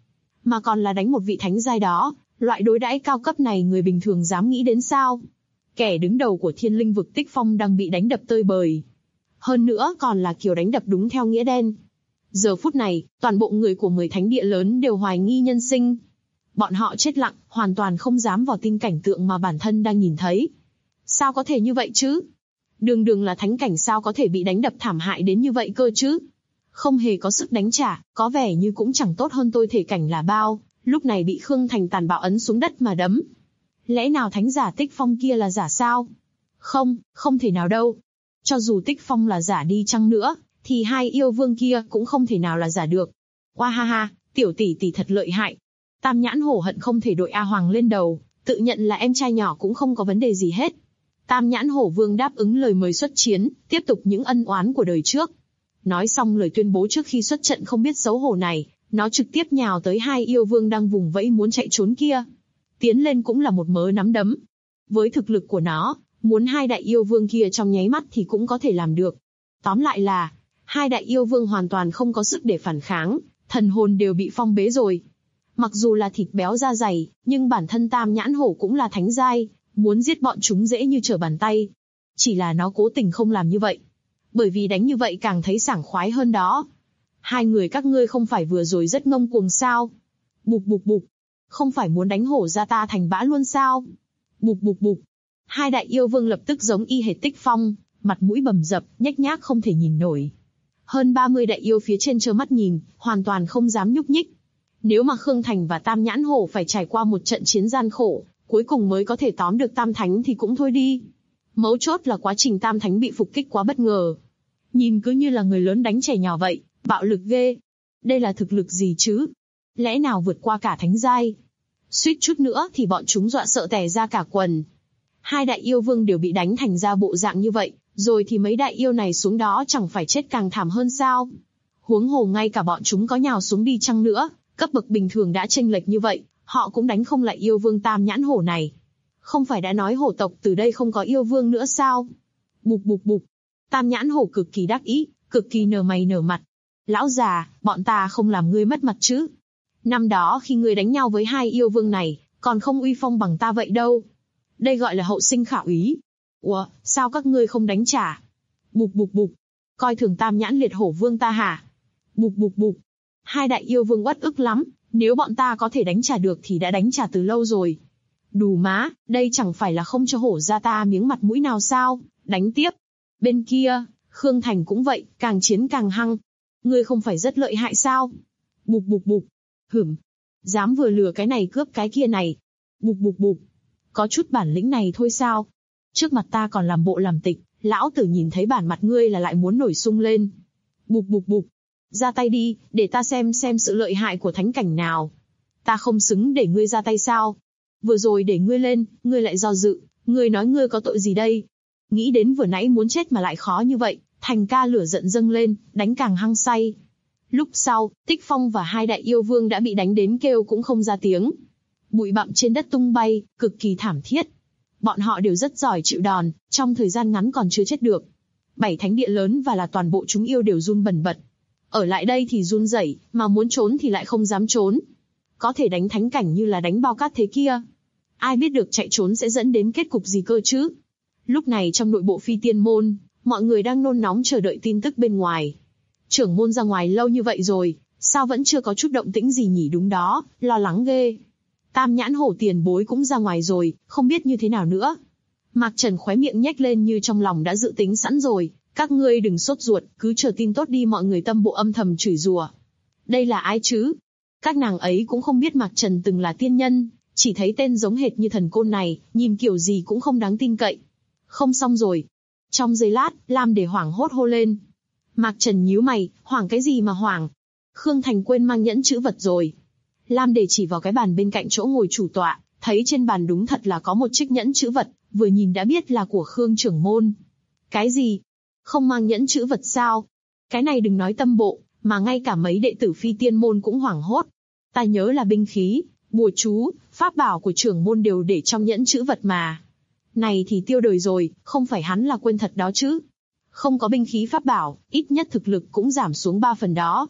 Mà còn là đánh một vị thánh giai đó, loại đối đãi cao cấp này người bình thường dám nghĩ đến sao? Kẻ đứng đầu của Thiên Linh vực Tích Phong đang bị đánh đập tơi bời. Hơn nữa còn là kiểu đánh đập đúng theo nghĩa đen. Giờ phút này, toàn bộ người của 10 thánh địa lớn đều hoài nghi nhân sinh. Bọn họ chết lặng, hoàn toàn không dám vào tin cảnh tượng mà bản thân đang nhìn thấy. Sao có thể như vậy chứ? Đường đường là thánh cảnh sao có thể bị đánh đập thảm hại đến như vậy cơ chứ? Không hề có sức đánh trả, có vẻ như cũng chẳng tốt hơn tôi thể cảnh là bao, lúc này bị Khương Thành tàn bạo ấn xuống đất mà đấm. Lẽ nào thánh giả Tích Phong kia là giả sao? Không, không thể nào đâu. Cho dù Tích Phong là giả đi chăng nữa, thì hai yêu vương kia cũng không thể nào là giả được. Oa ha ha, tiểu tỷ tỷ thật lợi hại. Tam Nhãn Hổ hận không thể đội A Hoàng lên đầu, tự nhận là em trai nhỏ cũng không có vấn đề gì hết. Tam Nhãn Hổ Vương đáp ứng lời mời xuất chiến, tiếp tục những ân oán của đời trước. Nói xong lời tuyên bố trước khi xuất trận không biết xấu hổ này, nó trực tiếp nhào tới hai yêu vương đang vùng vẫy muốn chạy trốn kia. Tiến lên cũng là một mớ nắm đấm. Với thực lực của nó, muốn hai đại yêu vương kia trong nháy mắt thì cũng có thể làm được. Tóm lại là, hai đại yêu vương hoàn toàn không có sức để phản kháng, thần hồn đều bị phong bế rồi. Mặc dù là thịt béo da dày, nhưng bản thân Tam Nhãn Hổ cũng là thánh giai, muốn giết bọn chúng dễ như trở bàn tay. Chỉ là nó cố tình không làm như vậy. Bởi vì đánh như vậy càng thấy sảng khoái hơn đó. Hai người các ngươi không phải vừa rồi rất ngông cuồng sao? Bụp bụp bụp. Không phải muốn đánh hổ ra ta thành bã luôn sao? Bụp bụp bụp. Hai đại yêu vương lập tức giống y hệt Tích Phong, mặt mũi bầm dập, nhếch nhác không thể nhìn nổi. Hơn 30 đại yêu phía trên trơ mắt nhìn, hoàn toàn không dám nhúc nhích. Nếu mà Khương Thành và Tam Nhãn Hổ phải trải qua một trận chiến gian khổ, cuối cùng mới có thể tóm được Tam Thánh thì cũng thôi đi. Mấu chốt là quá trình Tam Thánh bị phục kích quá bất ngờ. Nhìn cứ như là người lớn đánh trẻ nhỏ vậy, bạo lực ghê. Đây là thực lực gì chứ? Lẽ nào vượt qua cả thánh giai? Suýt chút nữa thì bọn chúng dọa sợ tè ra cả quần. Hai đại yêu vương đều bị đánh thành ra bộ dạng như vậy, rồi thì mấy đại yêu này xuống đó chẳng phải chết càng thảm hơn sao? Huống hồ ngay cả bọn chúng có nhào xuống đi chăng nữa, cấp bậc bình thường đã chênh lệch như vậy, họ cũng đánh không lại yêu vương Tam Nhãn Hổ này. Không phải đã nói hổ tộc từ đây không có yêu vương nữa sao? Bụp bụp bụp. Tam Nhãn Hổ cực kỳ đắc ý, cực kỳ nở mày nở mặt. Lão già, bọn ta không làm ngươi mất mặt chứ? Năm đó khi ngươi đánh nhau với hai yêu vương này, còn không uy phong bằng ta vậy đâu. Đây gọi là hậu sinh khả úy. Ủa, sao các ngươi không đánh trả? Bụp bụp bụp. Coi thường Tam Nhãn Liệt Hổ Vương ta hả? Bụp bụp bụp. Hai đại yêu vương uất ức lắm, nếu bọn ta có thể đánh trả được thì đã đánh trả từ lâu rồi. Đù má, đây chẳng phải là không cho hổ ra ta miếng mặt mũi nào sao? Đánh tiếp. Bên kia, Khương Thành cũng vậy, càng chiến càng hăng. Ngươi không phải rất lợi hại sao? Bụp bụp bụp. Dám vừa lừa cái này cướp cái kia này. Bụp bụp bụp. Có chút bản lĩnh này thôi sao? Trước mặt ta còn làm bộ làm tịch, lão tử nhìn thấy bản mặt ngươi là lại muốn nổi sung lên. Bụp bụp bụp. Ra tay đi, để ta xem sự lợi hại của thánh cảnh nào. Ta không xứng để ngươi ra tay sao? Vừa rồi để ngươi lên, ngươi lại do dự, ngươi nói ngươi có tội gì đây? Nghĩ đến vừa nãy muốn chết mà lại khó như vậy, Thành ca lửa giận dâng lên, đánh càng hăng say. Lúc sau, Tích Phong và hai đại yêu vương đã bị đánh đến kêu cũng không ra tiếng. Bụi bặm trên đất tung bay, cực kỳ thảm thiết. Bọn họ đều rất giỏi chịu đòn, trong thời gian ngắn còn chưa chết được. 7 thánh địa lớn và là toàn bộ chúng yêu đều run bần bật. Ở lại đây thì run rẩy, mà muốn trốn thì lại không dám trốn. Có thể đánh thánh cảnh như là đánh bao cát thế kia. Ai biết được chạy trốn sẽ dẫn đến kết cục gì cơ chứ? Lúc này trong nội bộ Phi Tiên Môn, mọi người đang nôn nóng chờ đợi tin tức bên ngoài. Trưởng môn ra ngoài lâu như vậy rồi, sao vẫn chưa có chút động tĩnh gì nhỉ? Đúng đó, lo lắng ghê. Tam Nhãn Hổ tiền bối cũng ra ngoài rồi, không biết như thế nào nữa. Mạc Trần khóe miệng nhếch lên như trong lòng đã dự tính sẵn rồi. Các ngươi đừng sốt ruột, cứ chờ tin tốt đi. Mọi người tâm bộ âm thầm chửi rủa. Đây là ai chứ? Các nàng ấy cũng không biết Mạc Trần từng là tiên nhân, chỉ thấy tên giống hệt như thần côn này, nhìn kiểu gì cũng không đáng tin cậy. Không xong rồi. Trong giây lát, Lam Đề hoảng hốt hô lên. Mạc Trần nhíu mày, hoảng cái gì mà hoảng? Khương Thành quên mang nhẫn chữ vật rồi. Lam Đề chỉ vào cái bàn bên cạnh chỗ ngồi chủ tọa, thấy trên bàn đúng thật là có một chiếc nhẫn chữ vật, vừa nhìn đã biết là của Khương trưởng môn. Cái gì? Không mang nhẫn chữ vật sao? Cái này đừng nói tâm bộ, mà ngay cả mấy đệ tử Phi Tiên Môn cũng hoảng hốt. Ta nhớ là binh khí, bùa chú, pháp bảo của trưởng môn đều để trong nhẫn chữ vật mà. Này thì tiêu đời rồi, không phải hắn là quên thật đó chứ? Không có binh khí pháp bảo, ít nhất thực lực cũng giảm xuống 3 phần đó.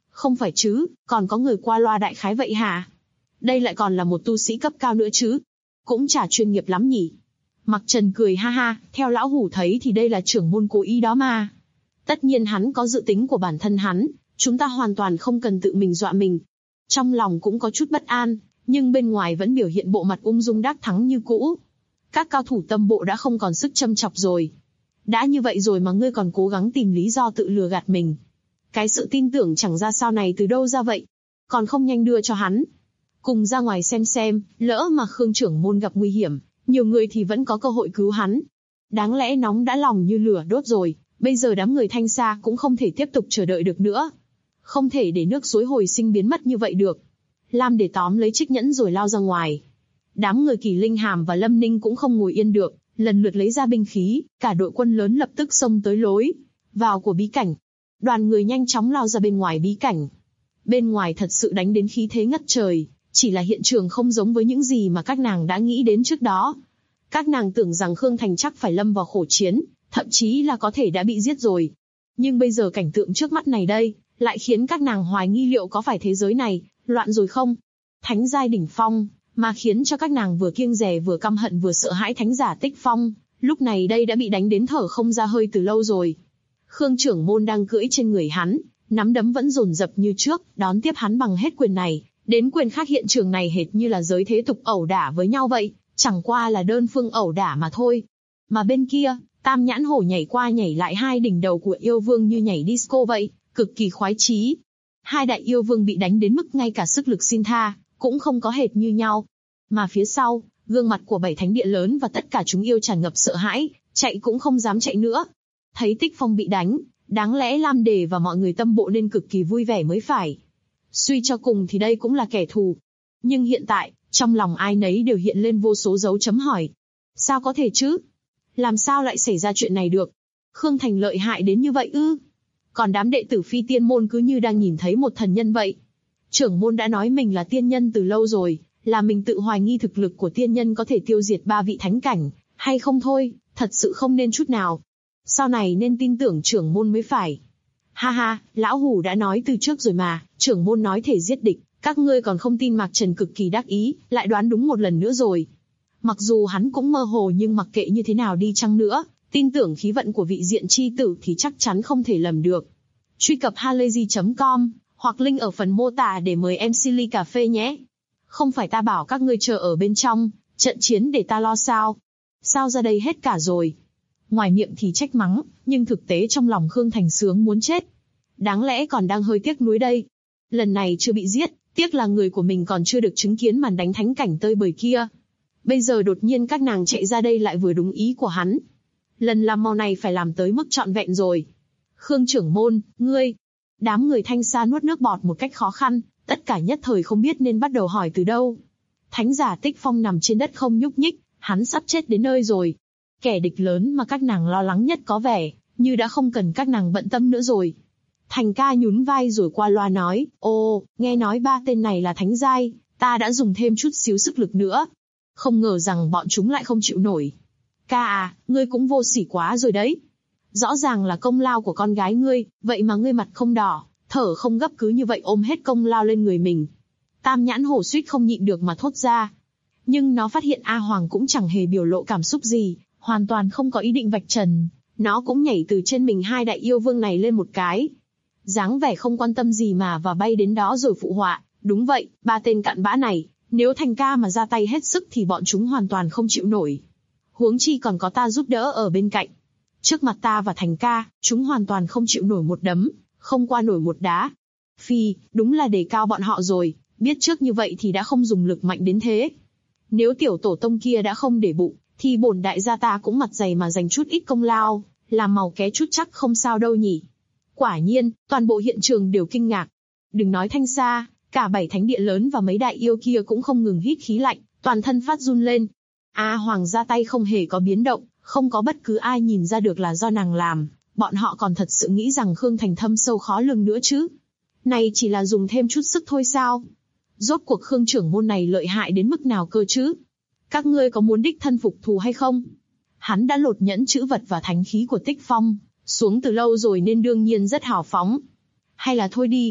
Không phải chứ, còn có người qua loa đại khái vậy hả? Đây lại còn là một tu sĩ cấp cao nữa chứ. Cũng chả chuyên nghiệp lắm nhỉ. Mặc Trần cười ha ha, theo lão hủ thấy thì đây là trưởng môn cố ý đó mà. Tất nhiên hắn có dự tính của bản thân hắn, chúng ta hoàn toàn không cần tự mình dọa mình. Trong lòng cũng có chút bất an, nhưng bên ngoài vẫn biểu hiện bộ mặt ung dung đắc thắng như cũ. Các cao thủ tâm bộ đã không còn sức châm chọc rồi. Đã như vậy rồi mà ngươi còn cố gắng tìm lý do tự lừa gạt mình. Cái sự tin tưởng chẳng ra sao này từ đâu ra vậy? Còn không nhanh đưa cho hắn. Cùng ra ngoài xem, lỡ mà Khương trưởng môn gặp nguy hiểm, nhiều người thì vẫn có cơ hội cứu hắn. Đáng lẽ nóng đã lòng như lửa đốt rồi, bây giờ đám người Thanh Sa cũng không thể tiếp tục chờ đợi được nữa. Không thể để nước suối hồi sinh biến mất như vậy được. Lam để tóm lấy chiếc nhẫn rồi lao ra ngoài. Đám người Kỳ Linh Hàm và Lâm Ninh cũng không ngồi yên được, lần lượt lấy ra binh khí, cả đội quân lớn lập tức xông tới lối vào của bí cảnh. Đoàn người nhanh chóng lao ra bên ngoài bí cảnh. Bên ngoài thật sự đánh đến khí thế ngất trời, chỉ là hiện trường không giống với những gì mà các nàng đã nghĩ đến trước đó. Các nàng tưởng rằng Khương Thành chắc phải lâm vào khổ chiến, thậm chí là có thể đã bị giết rồi. Nhưng bây giờ cảnh tượng trước mắt này đây, lại khiến các nàng hoài nghi liệu có phải thế giới này loạn rồi không? Thánh giai đỉnh phong, mà khiến cho các nàng vừa kiêng dè vừa căm hận vừa sợ hãi thánh giả Tích Phong, lúc này đây đã bị đánh đến thở không ra hơi từ lâu rồi. Khương trưởng môn đang cưỡi trên người hắn, nắm đấm vẫn dồn dập như trước, đón tiếp hắn bằng hết quyền này, đến quyền khác. Hiện trường này hệt như là giới thế tục ẩu đả với nhau vậy, chẳng qua là đơn phương ẩu đả mà thôi. Mà bên kia, Tam Nhãn Hổ nhảy qua nhảy lại hai đỉnh đầu của yêu vương như nhảy disco vậy, cực kỳ khoái chí. Hai đại yêu vương bị đánh đến mức ngay cả sức lực xin tha cũng không có hệt như nhau. Mà phía sau, gương mặt của 7 thánh địa lớn và tất cả chúng yêu tràn ngập sợ hãi, chạy cũng không dám chạy nữa. Thấy Tích Phong bị đánh, đáng lẽ Lam Đề và mọi người tâm bộ nên cực kỳ vui vẻ mới phải. Suy cho cùng thì đây cũng là kẻ thù. Nhưng hiện tại, trong lòng ai nấy đều hiện lên vô số dấu chấm hỏi. Sao có thể chứ? Làm sao lại xảy ra chuyện này được? Khương Thành lợi hại đến như vậy ư? Còn đám đệ tử Phi Tiên môn cứ như đang nhìn thấy một thần nhân vậy. Trưởng môn đã nói mình là tiên nhân từ lâu rồi, là mình tự hoài nghi thực lực của tiên nhân có thể tiêu diệt 3 vị thánh cảnh, hay không thôi, thật sự không nên chút nào. Sau này nên tin tưởng trưởng môn mới phải. Ha ha, lão hủ đã nói từ trước rồi mà, trưởng môn nói thể giết địch, các ngươi còn không tin. Mạc Trần cực kỳ đắc ý, lại đoán đúng một lần nữa rồi. Mặc dù hắn cũng mơ hồ nhưng mặc kệ như thế nào đi chăng nữa, tin tưởng khí vận của vị diện chi tử thì chắc chắn không thể lầm được. Truy cập halayzi.com hoặc link ở phần mô tả để mời MC ly cà phê nhé. Không phải ta bảo các ngươi chờ ở bên trong, trận chiến để ta lo sao? Sao ra đây hết cả rồi? Ngoài miệng thì trách mắng, nhưng thực tế trong lòng Khương Thành sướng muốn chết. Đáng lẽ còn đang hơi tiếc nuối đây. Lần này chưa bị giết, tiếc là người của mình còn chưa được chứng kiến màn đánh thánh cảnh tơi bời kia. Bây giờ đột nhiên các nàng chạy ra đây lại vừa đúng ý của hắn. Lần làm màu này phải làm tới mức trọn vẹn rồi. Khương trưởng môn, ngươi. Đám người Thanh Sa nuốt nước bọt một cách khó khăn, tất cả nhất thời không biết nên bắt đầu hỏi từ đâu. Thánh giả Tích Phong nằm trên đất không nhúc nhích, hắn sắp chết đến nơi rồi. Kẻ địch lớn mà các nàng lo lắng nhất có vẻ như đã không cần các nàng bận tâm nữa rồi. Thành ca nhún vai rồi qua loa nói, ô, nghe nói 3 tên này là thánh giai, ta đã dùng thêm chút xíu sức lực nữa. Không ngờ rằng bọn chúng lại không chịu nổi. Ca à, ngươi cũng vô sỉ quá rồi đấy. Rõ ràng là công lao của con gái ngươi, vậy mà ngươi mặt không đỏ, thở không gấp cứ như vậy ôm hết công lao lên người mình. Tam Nhãn Hổ suýt không nhịn được mà thốt ra. Nhưng nó phát hiện A Hoàng cũng chẳng hề biểu lộ cảm xúc gì, hoàn toàn không có ý định vạch trần. Nó cũng nhảy từ trên mình hai đại yêu vương này lên một cái. Dáng vẻ không quan tâm gì mà và bay đến đó rồi phụ họa. Đúng vậy, 3 tên cặn bã này, nếu Thành ca mà ra tay hết sức thì bọn chúng hoàn toàn không chịu nổi. Huống chi còn có ta giúp đỡ ở bên cạnh. Trước mặt ta và Thành ca, chúng hoàn toàn không chịu nổi một đấm, không qua nổi một đá. Phi, đúng là đề cao bọn họ rồi, biết trước như vậy thì đã không dùng lực mạnh đến thế. Nếu tiểu tổ tông kia đã không để bụng, thì bổn đại gia ta cũng mặt dày mà dành chút ít công lao, làm màu ké chút chắc không sao đâu nhỉ. Quả nhiên, toàn bộ hiện trường đều kinh ngạc. Đừng nói Thanh Sa, cả 7 thánh địa lớn và mấy đại yêu kia cũng không ngừng hít khí lạnh, toàn thân phát run lên. A Hoàng ra tay không hề có biến động, không có bất cứ ai nhìn ra được là do nàng làm, bọn họ còn thật sự nghĩ rằng Khương Thành thâm sâu khó lường nữa chứ. Này chỉ là dùng thêm chút sức thôi sao? Rốt cuộc Khương trưởng môn này lợi hại đến mức nào cơ chứ? Các ngươi có muốn đích thân phục thù hay không? Hắn đã lột nhẫn chữ vật và thánh khí của Tích Phong xuống từ lâu rồi nên đương nhiên rất hào phóng. Hay là thôi đi.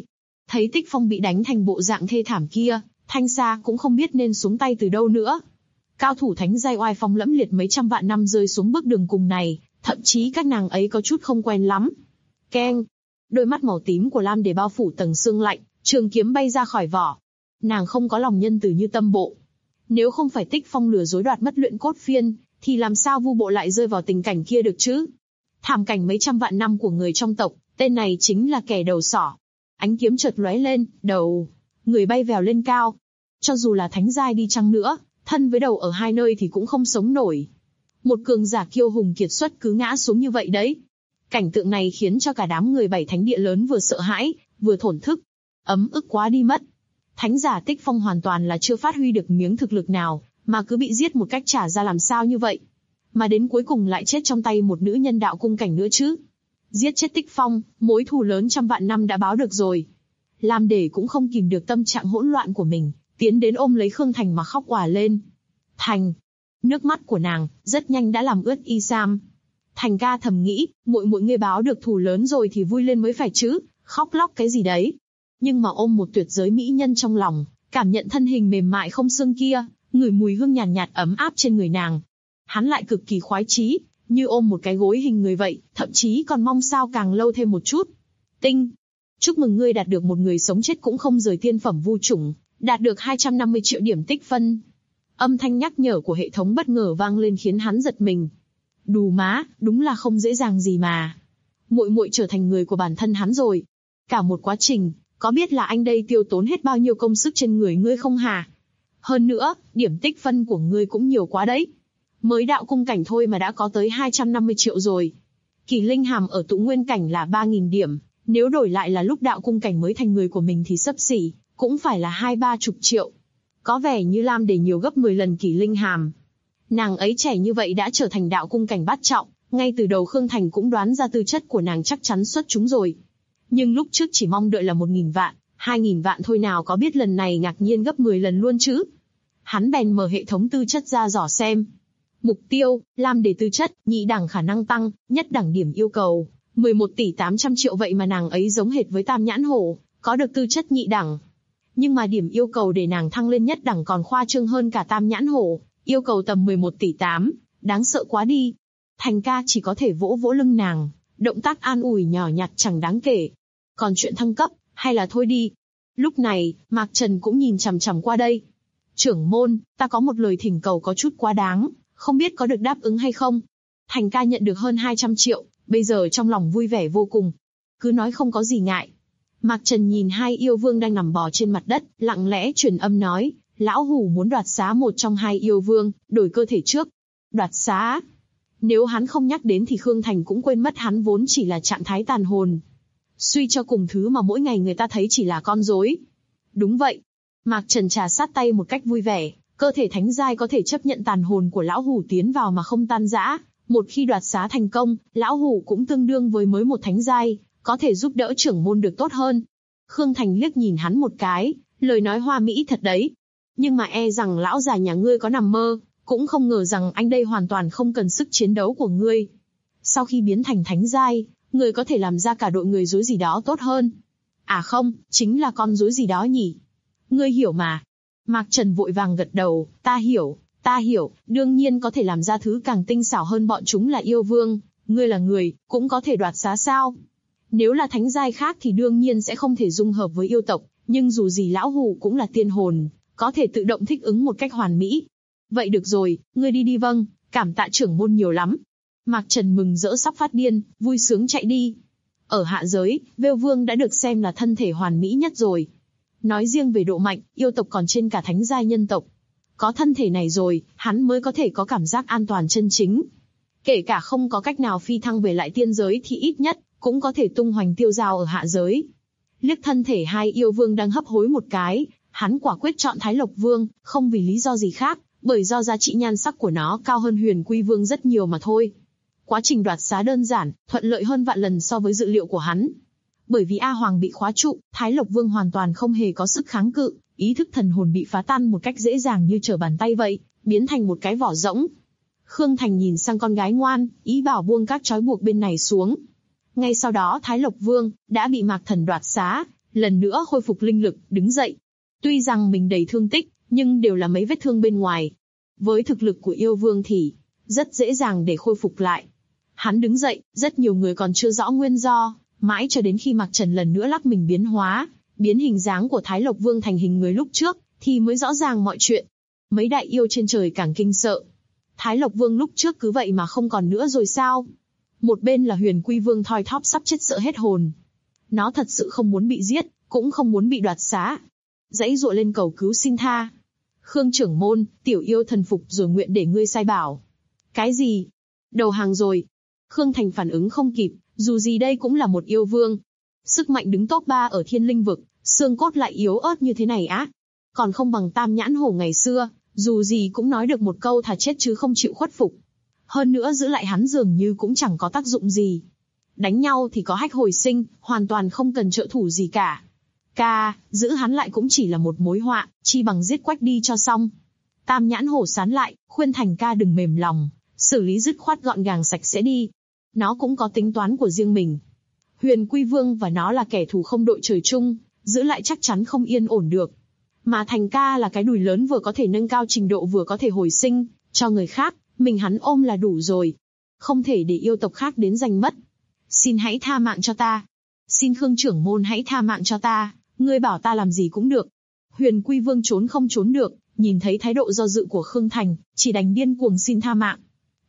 Thấy Tích Phong bị đánh thành bộ dạng thê thảm kia, Thanh Sa cũng không biết nên xuống tay từ đâu nữa. Cao thủ thánh giai oai phong lẫm liệt mấy trăm vạn năm rơi xuống bước đường cùng này, thậm chí các nàng ấy có chút không quen lắm. Keng! Đôi mắt màu tím của Lam Đề bao phủ tầng xương lạnh, trường kiếm bay ra khỏi vỏ. Nàng không có lòng nhân từ như Tâm Bộ. Nếu không phải Tích Phong lừa dối đoạt mất luyện cốt phiên, thì làm sao Vu Bộ lại rơi vào tình cảnh kia được chứ? Thảm cảnh mấy trăm vạn năm của người trong tộc, tên này chính là kẻ đầu sỏ. Ánh kiếm chợt lóe lên, đầu người bay vèo lên cao. Cho dù là thánh giai đi chăng nữa, thân với đầu ở hai nơi thì cũng không sống nổi. Một cường giả kiêu hùng kiệt xuất cứ ngã xuống như vậy đấy. Cảnh tượng này khiến cho cả đám người bảy thánh địa lớn vừa sợ hãi, vừa thổn thức. Ấm ức quá đi mất. Thánh giả Tích Phong hoàn toàn là chưa phát huy được miếng thực lực nào, mà cứ bị giết một cách trả ra làm sao như vậy. Mà đến cuối cùng lại chết trong tay một nữ nhân đạo cung cảnh nữa chứ. Giết chết Tích Phong, mối thù lớn trăm vạn năm đã báo được rồi. Lam Đề cũng không kìm được tâm trạng hỗn loạn của mình, tiến đến ôm lấy Khương Thành mà khóc òa lên. Thành! Nước mắt của nàng, rất nhanh đã làm ướt y sam. Thành ca thầm nghĩ, muội muội ngươi báo được thù lớn rồi thì vui lên mới phải chứ, khóc lóc cái gì đấy. Nhưng mà ôm một tuyệt giới mỹ nhân trong lòng, cảm nhận thân hình mềm mại không xương kia, ngửi mùi hương nhàn nhạt ấm áp trên người nàng. Hắn lại cực kỳ khoái chí, như ôm một cái gối hình người vậy, thậm chí còn mong sao càng lâu thêm một chút. Tinh! Chúc mừng ngươi đạt được một người sống chết cũng không rời tiên phẩm vu chủng, đạt được 250 triệu điểm tích phân. Âm thanh nhắc nhở của hệ thống bất ngờ vang lên khiến hắn giật mình. Đù má, đúng là không dễ dàng gì mà. Muội muội trở thành người của bản thân hắn rồi. Cả một quá trình, có biết là anh đây tiêu tốn hết bao nhiêu công sức trên người ngươi không hả? Hơn nữa, điểm tích phân của ngươi cũng nhiều quá đấy. Mới đạo cung cảnh thôi mà đã có tới 250 triệu rồi. Kỳ linh hàm ở tụ nguyên cảnh là 3.000 điểm, nếu đổi lại là lúc đạo cung cảnh mới thành người của mình thì xấp xỉ, cũng phải là 20-30 triệu. Có vẻ như Lam Đề nhiều gấp 10 lần Kỳ linh hàm. Nàng ấy trẻ như vậy đã trở thành đạo cung cảnh bát trọng, ngay từ đầu Khương Thành cũng đoán ra tư chất của nàng chắc chắn xuất chúng rồi. Nhưng lúc trước chỉ mong đợi là 1.000 vạn, 2.000 vạn thôi nào có biết lần này ngạc nhiên gấp 10 lần luôn chứ. Hắn bèn mở hệ thống tư chất ra dò xem. Mục tiêu, Lam Đề tư chất, nhị đẳng khả năng tăng, nhất đẳng điểm yêu cầu, 11 tỷ 800 triệu vậy mà nàng ấy giống hệt với Tam Nhãn Hổ, có được tư chất nhị đẳng. Nhưng mà điểm yêu cầu để nàng thăng lên nhất đẳng còn khoa trương hơn cả Tam Nhãn Hổ, yêu cầu tầm 11 tỷ 8, đáng sợ quá đi. Thành ca chỉ có thể vỗ vỗ lưng nàng, động tác an ủi nhỏ nhặt chẳng đáng kể. Còn chuyện thăng cấp, hay là thôi đi. Lúc này, Mạc Trần cũng nhìn chằm chằm qua đây. Trưởng môn, ta có một lời thỉnh cầu có chút quá đáng, không biết có được đáp ứng hay không. Thành ca nhận được hơn 200 triệu, bây giờ trong lòng vui vẻ vô cùng. Cứ nói không có gì ngại. Mạc Trần nhìn hai yêu vương đang nằm bò trên mặt đất, lặng lẽ truyền âm nói, lão hủ muốn đoạt xá một trong hai yêu vương, đổi cơ thể trước. Đoạt xá? Nếu hắn không nhắc đến thì Khương Thành cũng quên mất hắn vốn chỉ là trạng thái tàn hồn. Suy cho cùng thứ mà mỗi ngày người ta thấy chỉ là con rối. Đúng vậy. Mạc Trần trà sát tay một cách vui vẻ, cơ thể thánh giai có thể chấp nhận tàn hồn của lão hủ tiến vào mà không tan rã. Một khi đoạt xá thành công, lão hủ cũng tương đương với mới một thánh giai, có thể giúp đỡ trưởng môn được tốt hơn. Khương Thành liếc nhìn hắn một cái, lời nói hoa mỹ thật đấy. Nhưng mà e rằng lão già nhà ngươi có nằm mơ, cũng không ngờ rằng anh đây hoàn toàn không cần sức chiến đấu của ngươi. Sau khi biến thành thánh giai, ngươi có thể làm ra cả đội người rối gì đó tốt hơn. À không, chính là con rối gì đó nhỉ. Ngươi hiểu mà. Mạc Trần vội vàng gật đầu, ta hiểu, đương nhiên có thể làm ra thứ càng tinh xảo hơn bọn chúng là yêu vương, ngươi là người, cũng có thể đoạt xá sao. Nếu là thánh giai khác thì đương nhiên sẽ không thể dung hợp với yêu tộc, nhưng dù gì lão hủ cũng là tiên hồn, có thể tự động thích ứng một cách hoàn mỹ. Vậy được rồi, ngươi đi vâng, cảm tạ trưởng môn nhiều lắm. Mạc Trần mừng rỡ sắp phát điên, vui sướng chạy đi. Ở hạ giới, Vêu Vương đã được xem là thân thể hoàn mỹ nhất rồi. Nói riêng về độ mạnh, yêu tộc còn trên cả thánh giai nhân tộc. Có thân thể này rồi, hắn mới có thể có cảm giác an toàn chân chính. Kể cả không có cách nào phi thăng về lại tiên giới thì ít nhất, cũng có thể tung hoành tiêu dao ở hạ giới. Liếc thân thể hai yêu vương đang hấp hối một cái, hắn quả quyết chọn Thái Lộc Vương, không vì lý do gì khác, bởi do giá trị nhan sắc của nó cao hơn Huyền Quy Vương rất nhiều mà thôi. Quá trình đoạt xá đơn giản, thuận lợi hơn vạn lần so với dự liệu của hắn. Bởi vì A Hoàng bị khóa trụ, Thái Lộc Vương hoàn toàn không hề có sức kháng cự, ý thức thần hồn bị phá tan một cách dễ dàng như trở bàn tay vậy, biến thành một cái vỏ rỗng. Khương Thành nhìn sang con gái ngoan, ý bảo buông các trói buộc bên này xuống. Ngay sau đó Thái Lộc Vương đã bị Mạc Thần đoạt xá, lần nữa khôi phục linh lực, đứng dậy. Tuy rằng mình đầy thương tích, nhưng đều là mấy vết thương bên ngoài. Với thực lực của yêu vương thì rất dễ dàng để khôi phục lại. Hắn đứng dậy, rất nhiều người còn chưa rõ nguyên do, mãi cho đến khi Mạc Trần lần nữa lắc mình biến hóa, biến hình dáng của Thái Lộc Vương thành hình người lúc trước, thì mới rõ ràng mọi chuyện. Mấy đại yêu trên trời càng kinh sợ. Thái Lộc Vương lúc trước cứ vậy mà không còn nữa rồi sao? Một bên là Huyền Quy Vương thoi thóp sắp chết sợ hết hồn. Nó thật sự không muốn bị giết, cũng không muốn bị đoạt xá. Dãy dụa lên cầu cứu xin tha. Khương trưởng môn, tiểu yêu thần phục rồi nguyện để ngươi sai bảo. Cái gì? Đầu hàng rồi. Khương Thành phản ứng không kịp, dù gì đây cũng là một yêu vương. Sức mạnh đứng top 3 ở Thiên Linh Vực, xương cốt lại yếu ớt như thế này á. Còn không bằng Tam Nhãn Hổ ngày xưa, dù gì cũng nói được một câu thà chết chứ không chịu khuất phục. Hơn nữa giữ lại hắn dường như cũng chẳng có tác dụng gì. Đánh nhau thì có hách hồi sinh, hoàn toàn không cần trợ thủ gì cả. Giữ hắn lại cũng chỉ là một mối họa, chi bằng giết Quách đi cho xong. Tam Nhãn Hổ sán lại, khuyên Thành ca đừng mềm lòng, xử lý dứt khoát gọn gàng sạch sẽ đi. Nó cũng có tính toán của riêng mình. Huyền Quy Vương và nó là kẻ thù không đội trời chung, giữ lại chắc chắn không yên ổn được. Mà Thành ca là cái đùi lớn vừa có thể nâng cao trình độ vừa có thể hồi sinh, cho người khác, mình hắn ôm là đủ rồi. Không thể để yêu tộc khác đến giành mất. Xin hãy tha mạng cho ta. Xin Khương trưởng môn hãy tha mạng cho ta, ngươi bảo ta làm gì cũng được. Huyền Quy Vương trốn không trốn được, nhìn thấy thái độ do dự của Khương Thành, chỉ đành điên cuồng xin tha mạng.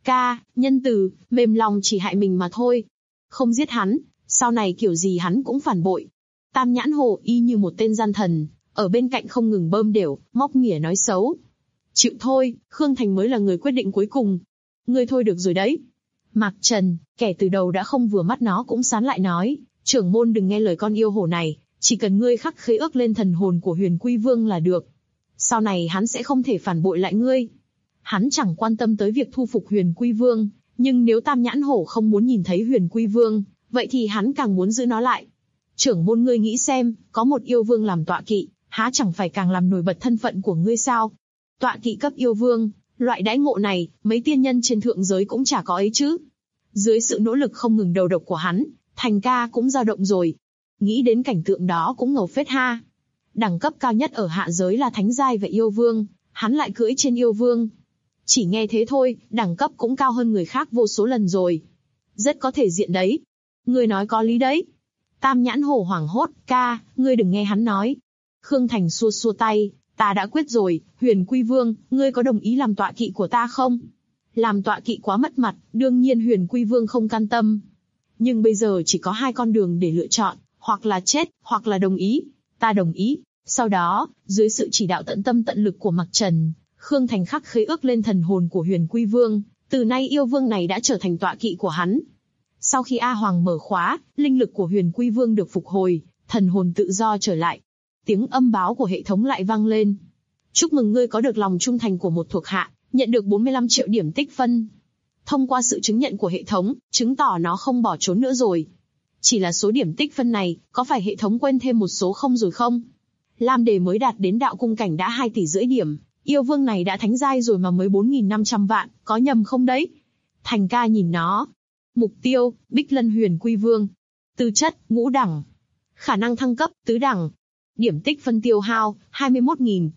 Nhân từ, mềm lòng chỉ hại mình mà thôi. Không giết hắn, sau này kiểu gì hắn cũng phản bội. Tam Nhãn Hổ y như một tên gian thần, ở bên cạnh không ngừng bơm đểu, móc mỉa nói xấu. Chịu thôi, Khương Thành mới là người quyết định cuối cùng. Ngươi thôi được rồi đấy. Mạc Trần, kẻ từ đầu đã không vừa mắt nó cũng sán lại nói, trưởng môn đừng nghe lời con yêu hổ này, chỉ cần ngươi khắc khế ước lên thần hồn của Huyền Quy Vương là được. Sau này hắn sẽ không thể phản bội lại ngươi. Hắn chẳng quan tâm tới việc thu phục Huyền Quy Vương, nhưng nếu Tam Nhãn Hổ không muốn nhìn thấy Huyền Quy Vương, vậy thì hắn càng muốn giữ nó lại. Trưởng môn ngươi nghĩ xem, có một yêu vương làm tọa kỵ, há chẳng phải càng làm nổi bật thân phận của ngươi sao? Tọa kỵ cấp yêu vương, loại đãi ngộ này, mấy tiên nhân trên thượng giới cũng chả có ấy chứ. Dưới sự nỗ lực không ngừng đầu độc của hắn, Thành ca cũng dao động rồi. Nghĩ đến cảnh tượng đó cũng ngầu phết ha. Đẳng cấp cao nhất ở hạ giới là thánh giai và yêu vương, hắn lại cưỡi trên yêu vương. Chỉ nghe thế thôi, đẳng cấp cũng cao hơn người khác vô số lần rồi. Rất có thể diện đấy. Ngươi nói có lý đấy. Tam Nhãn Hổ hoảng hốt, ngươi đừng nghe hắn nói. Khương Thành xua xua tay, ta đã quyết rồi, Huyền Quy Vương, ngươi có đồng ý làm tọa kỵ của ta không? Làm tọa kỵ quá mất mặt, đương nhiên Huyền Quy Vương không can tâm. Nhưng bây giờ chỉ có hai con đường để lựa chọn, hoặc là chết, hoặc là đồng ý. Ta đồng ý. Sau đó, dưới sự chỉ đạo tận tâm tận lực của Mạc Trần, Khương Thành khắc khế ước lên thần hồn của Huyền Quy Vương, từ nay yêu vương này đã trở thành tọa kỵ của hắn. Sau khi A Hoàng mở khóa, linh lực của Huyền Quy Vương được phục hồi, thần hồn tự do trở lại. Tiếng âm báo của hệ thống lại vang lên. Chúc mừng ngươi có được lòng trung thành của một thuộc hạ, nhận được 45 triệu điểm tích phân. Thông qua sự chứng nhận của hệ thống, chứng tỏ nó không bỏ trốn nữa rồi. Chỉ là số điểm tích phân này, có phải hệ thống quên thêm một số không rồi không? Lam Đề mới đạt đến đạo cung cảnh đã 2,5 tỷ điểm, yêu vương này đã thánh giai rồi mà mới 4.500 vạn, có nhầm không đấy? Thành ca nhìn nó. Mục tiêu, Bích Lân Huyền Quy Vương. Tư chất, ngũ đẳng. Khả năng thăng cấp, tứ đẳng. Điểm tích phân tiêu hao, 21.000.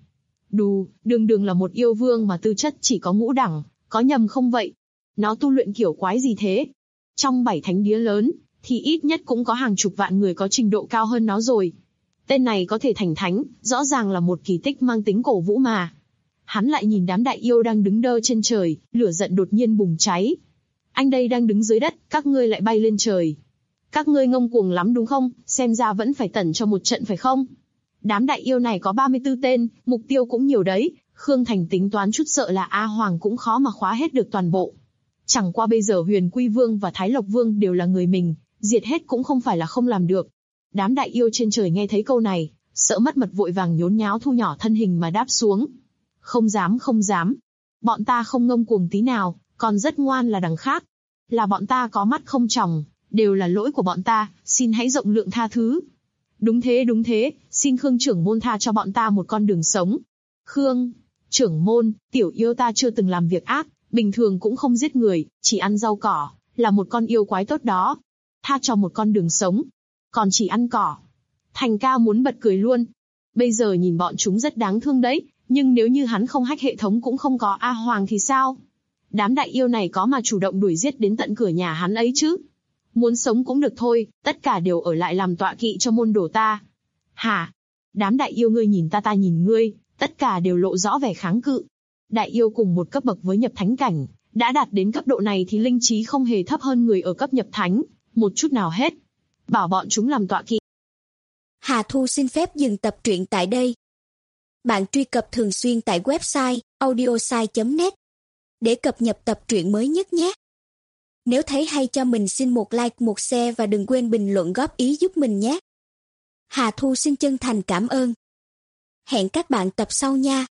Đường là một yêu vương mà tư chất chỉ có ngũ đẳng, có nhầm không vậy? Nó tu luyện kiểu quái gì thế? Trong 7 thánh đĩa lớn, thì ít nhất cũng có hàng chục vạn người có trình độ cao hơn nó rồi. Tên này có thể thành thánh, rõ ràng là một kỳ tích mang tính cổ vũ mà. Hắn lại nhìn đám đại yêu đang đứng đơ trên trời, lửa giận đột nhiên bùng cháy. Anh đây đang đứng dưới đất, các ngươi lại bay lên trời. Các ngươi ngông cuồng lắm đúng không, xem ra vẫn phải tẩn cho một trận phải không? Đám đại yêu này có 34 tên, mục tiêu cũng nhiều đấy, Khương Thành tính toán chút sợ là A Hoàng cũng khó mà khóa hết được toàn bộ. Chẳng qua bây giờ Huyền Quy Vương và Thái Lộc Vương đều là người mình, diệt hết cũng không phải là không làm được. Đám đại yêu trên trời nghe thấy câu này, sợ mất mật vội vàng nhốn nháo thu nhỏ thân hình mà đáp xuống. Không dám. Bọn ta không ngông cuồng tí nào, còn rất ngoan là đằng khác. Là bọn ta có mắt không tròng, đều là lỗi của bọn ta, xin hãy rộng lượng tha thứ. Đúng thế, xin Khương trưởng môn tha cho bọn ta một con đường sống. Khương trưởng môn, tiểu yêu ta chưa từng làm việc ác, bình thường cũng không giết người, chỉ ăn rau cỏ, là một con yêu quái tốt đó. Tha cho một con đường sống, còn chỉ ăn cỏ. Thành ca muốn bật cười luôn. Bây giờ nhìn bọn chúng rất đáng thương đấy, nhưng nếu như hắn không hack hệ thống cũng không có A Hoàng thì sao? Đám đại yêu này có mà chủ động đuổi giết đến tận cửa nhà hắn ấy chứ? Muốn sống cũng được thôi, tất cả đều ở lại làm tọa kỵ cho môn đồ ta. Hả? Đám đại yêu ngươi nhìn ta nhìn ngươi, tất cả đều lộ rõ vẻ kháng cự. Đại yêu cùng một cấp bậc với nhập thánh cảnh, đã đạt đến cấp độ này thì linh trí không hề thấp hơn người ở cấp nhập thánh, một chút nào hết. Bảo bọn chúng làm tọa kỵ. Hà Thu xin phép dừng tập truyện tại đây. Bạn truy cập thường xuyên tại website audiosai.net để cập nhật tập truyện mới nhất nhé. Nếu thấy hay cho mình xin một like, một share và đừng quên bình luận góp ý giúp mình nhé. Hà Thu xin chân thành cảm ơn. Hẹn các bạn tập sau nha.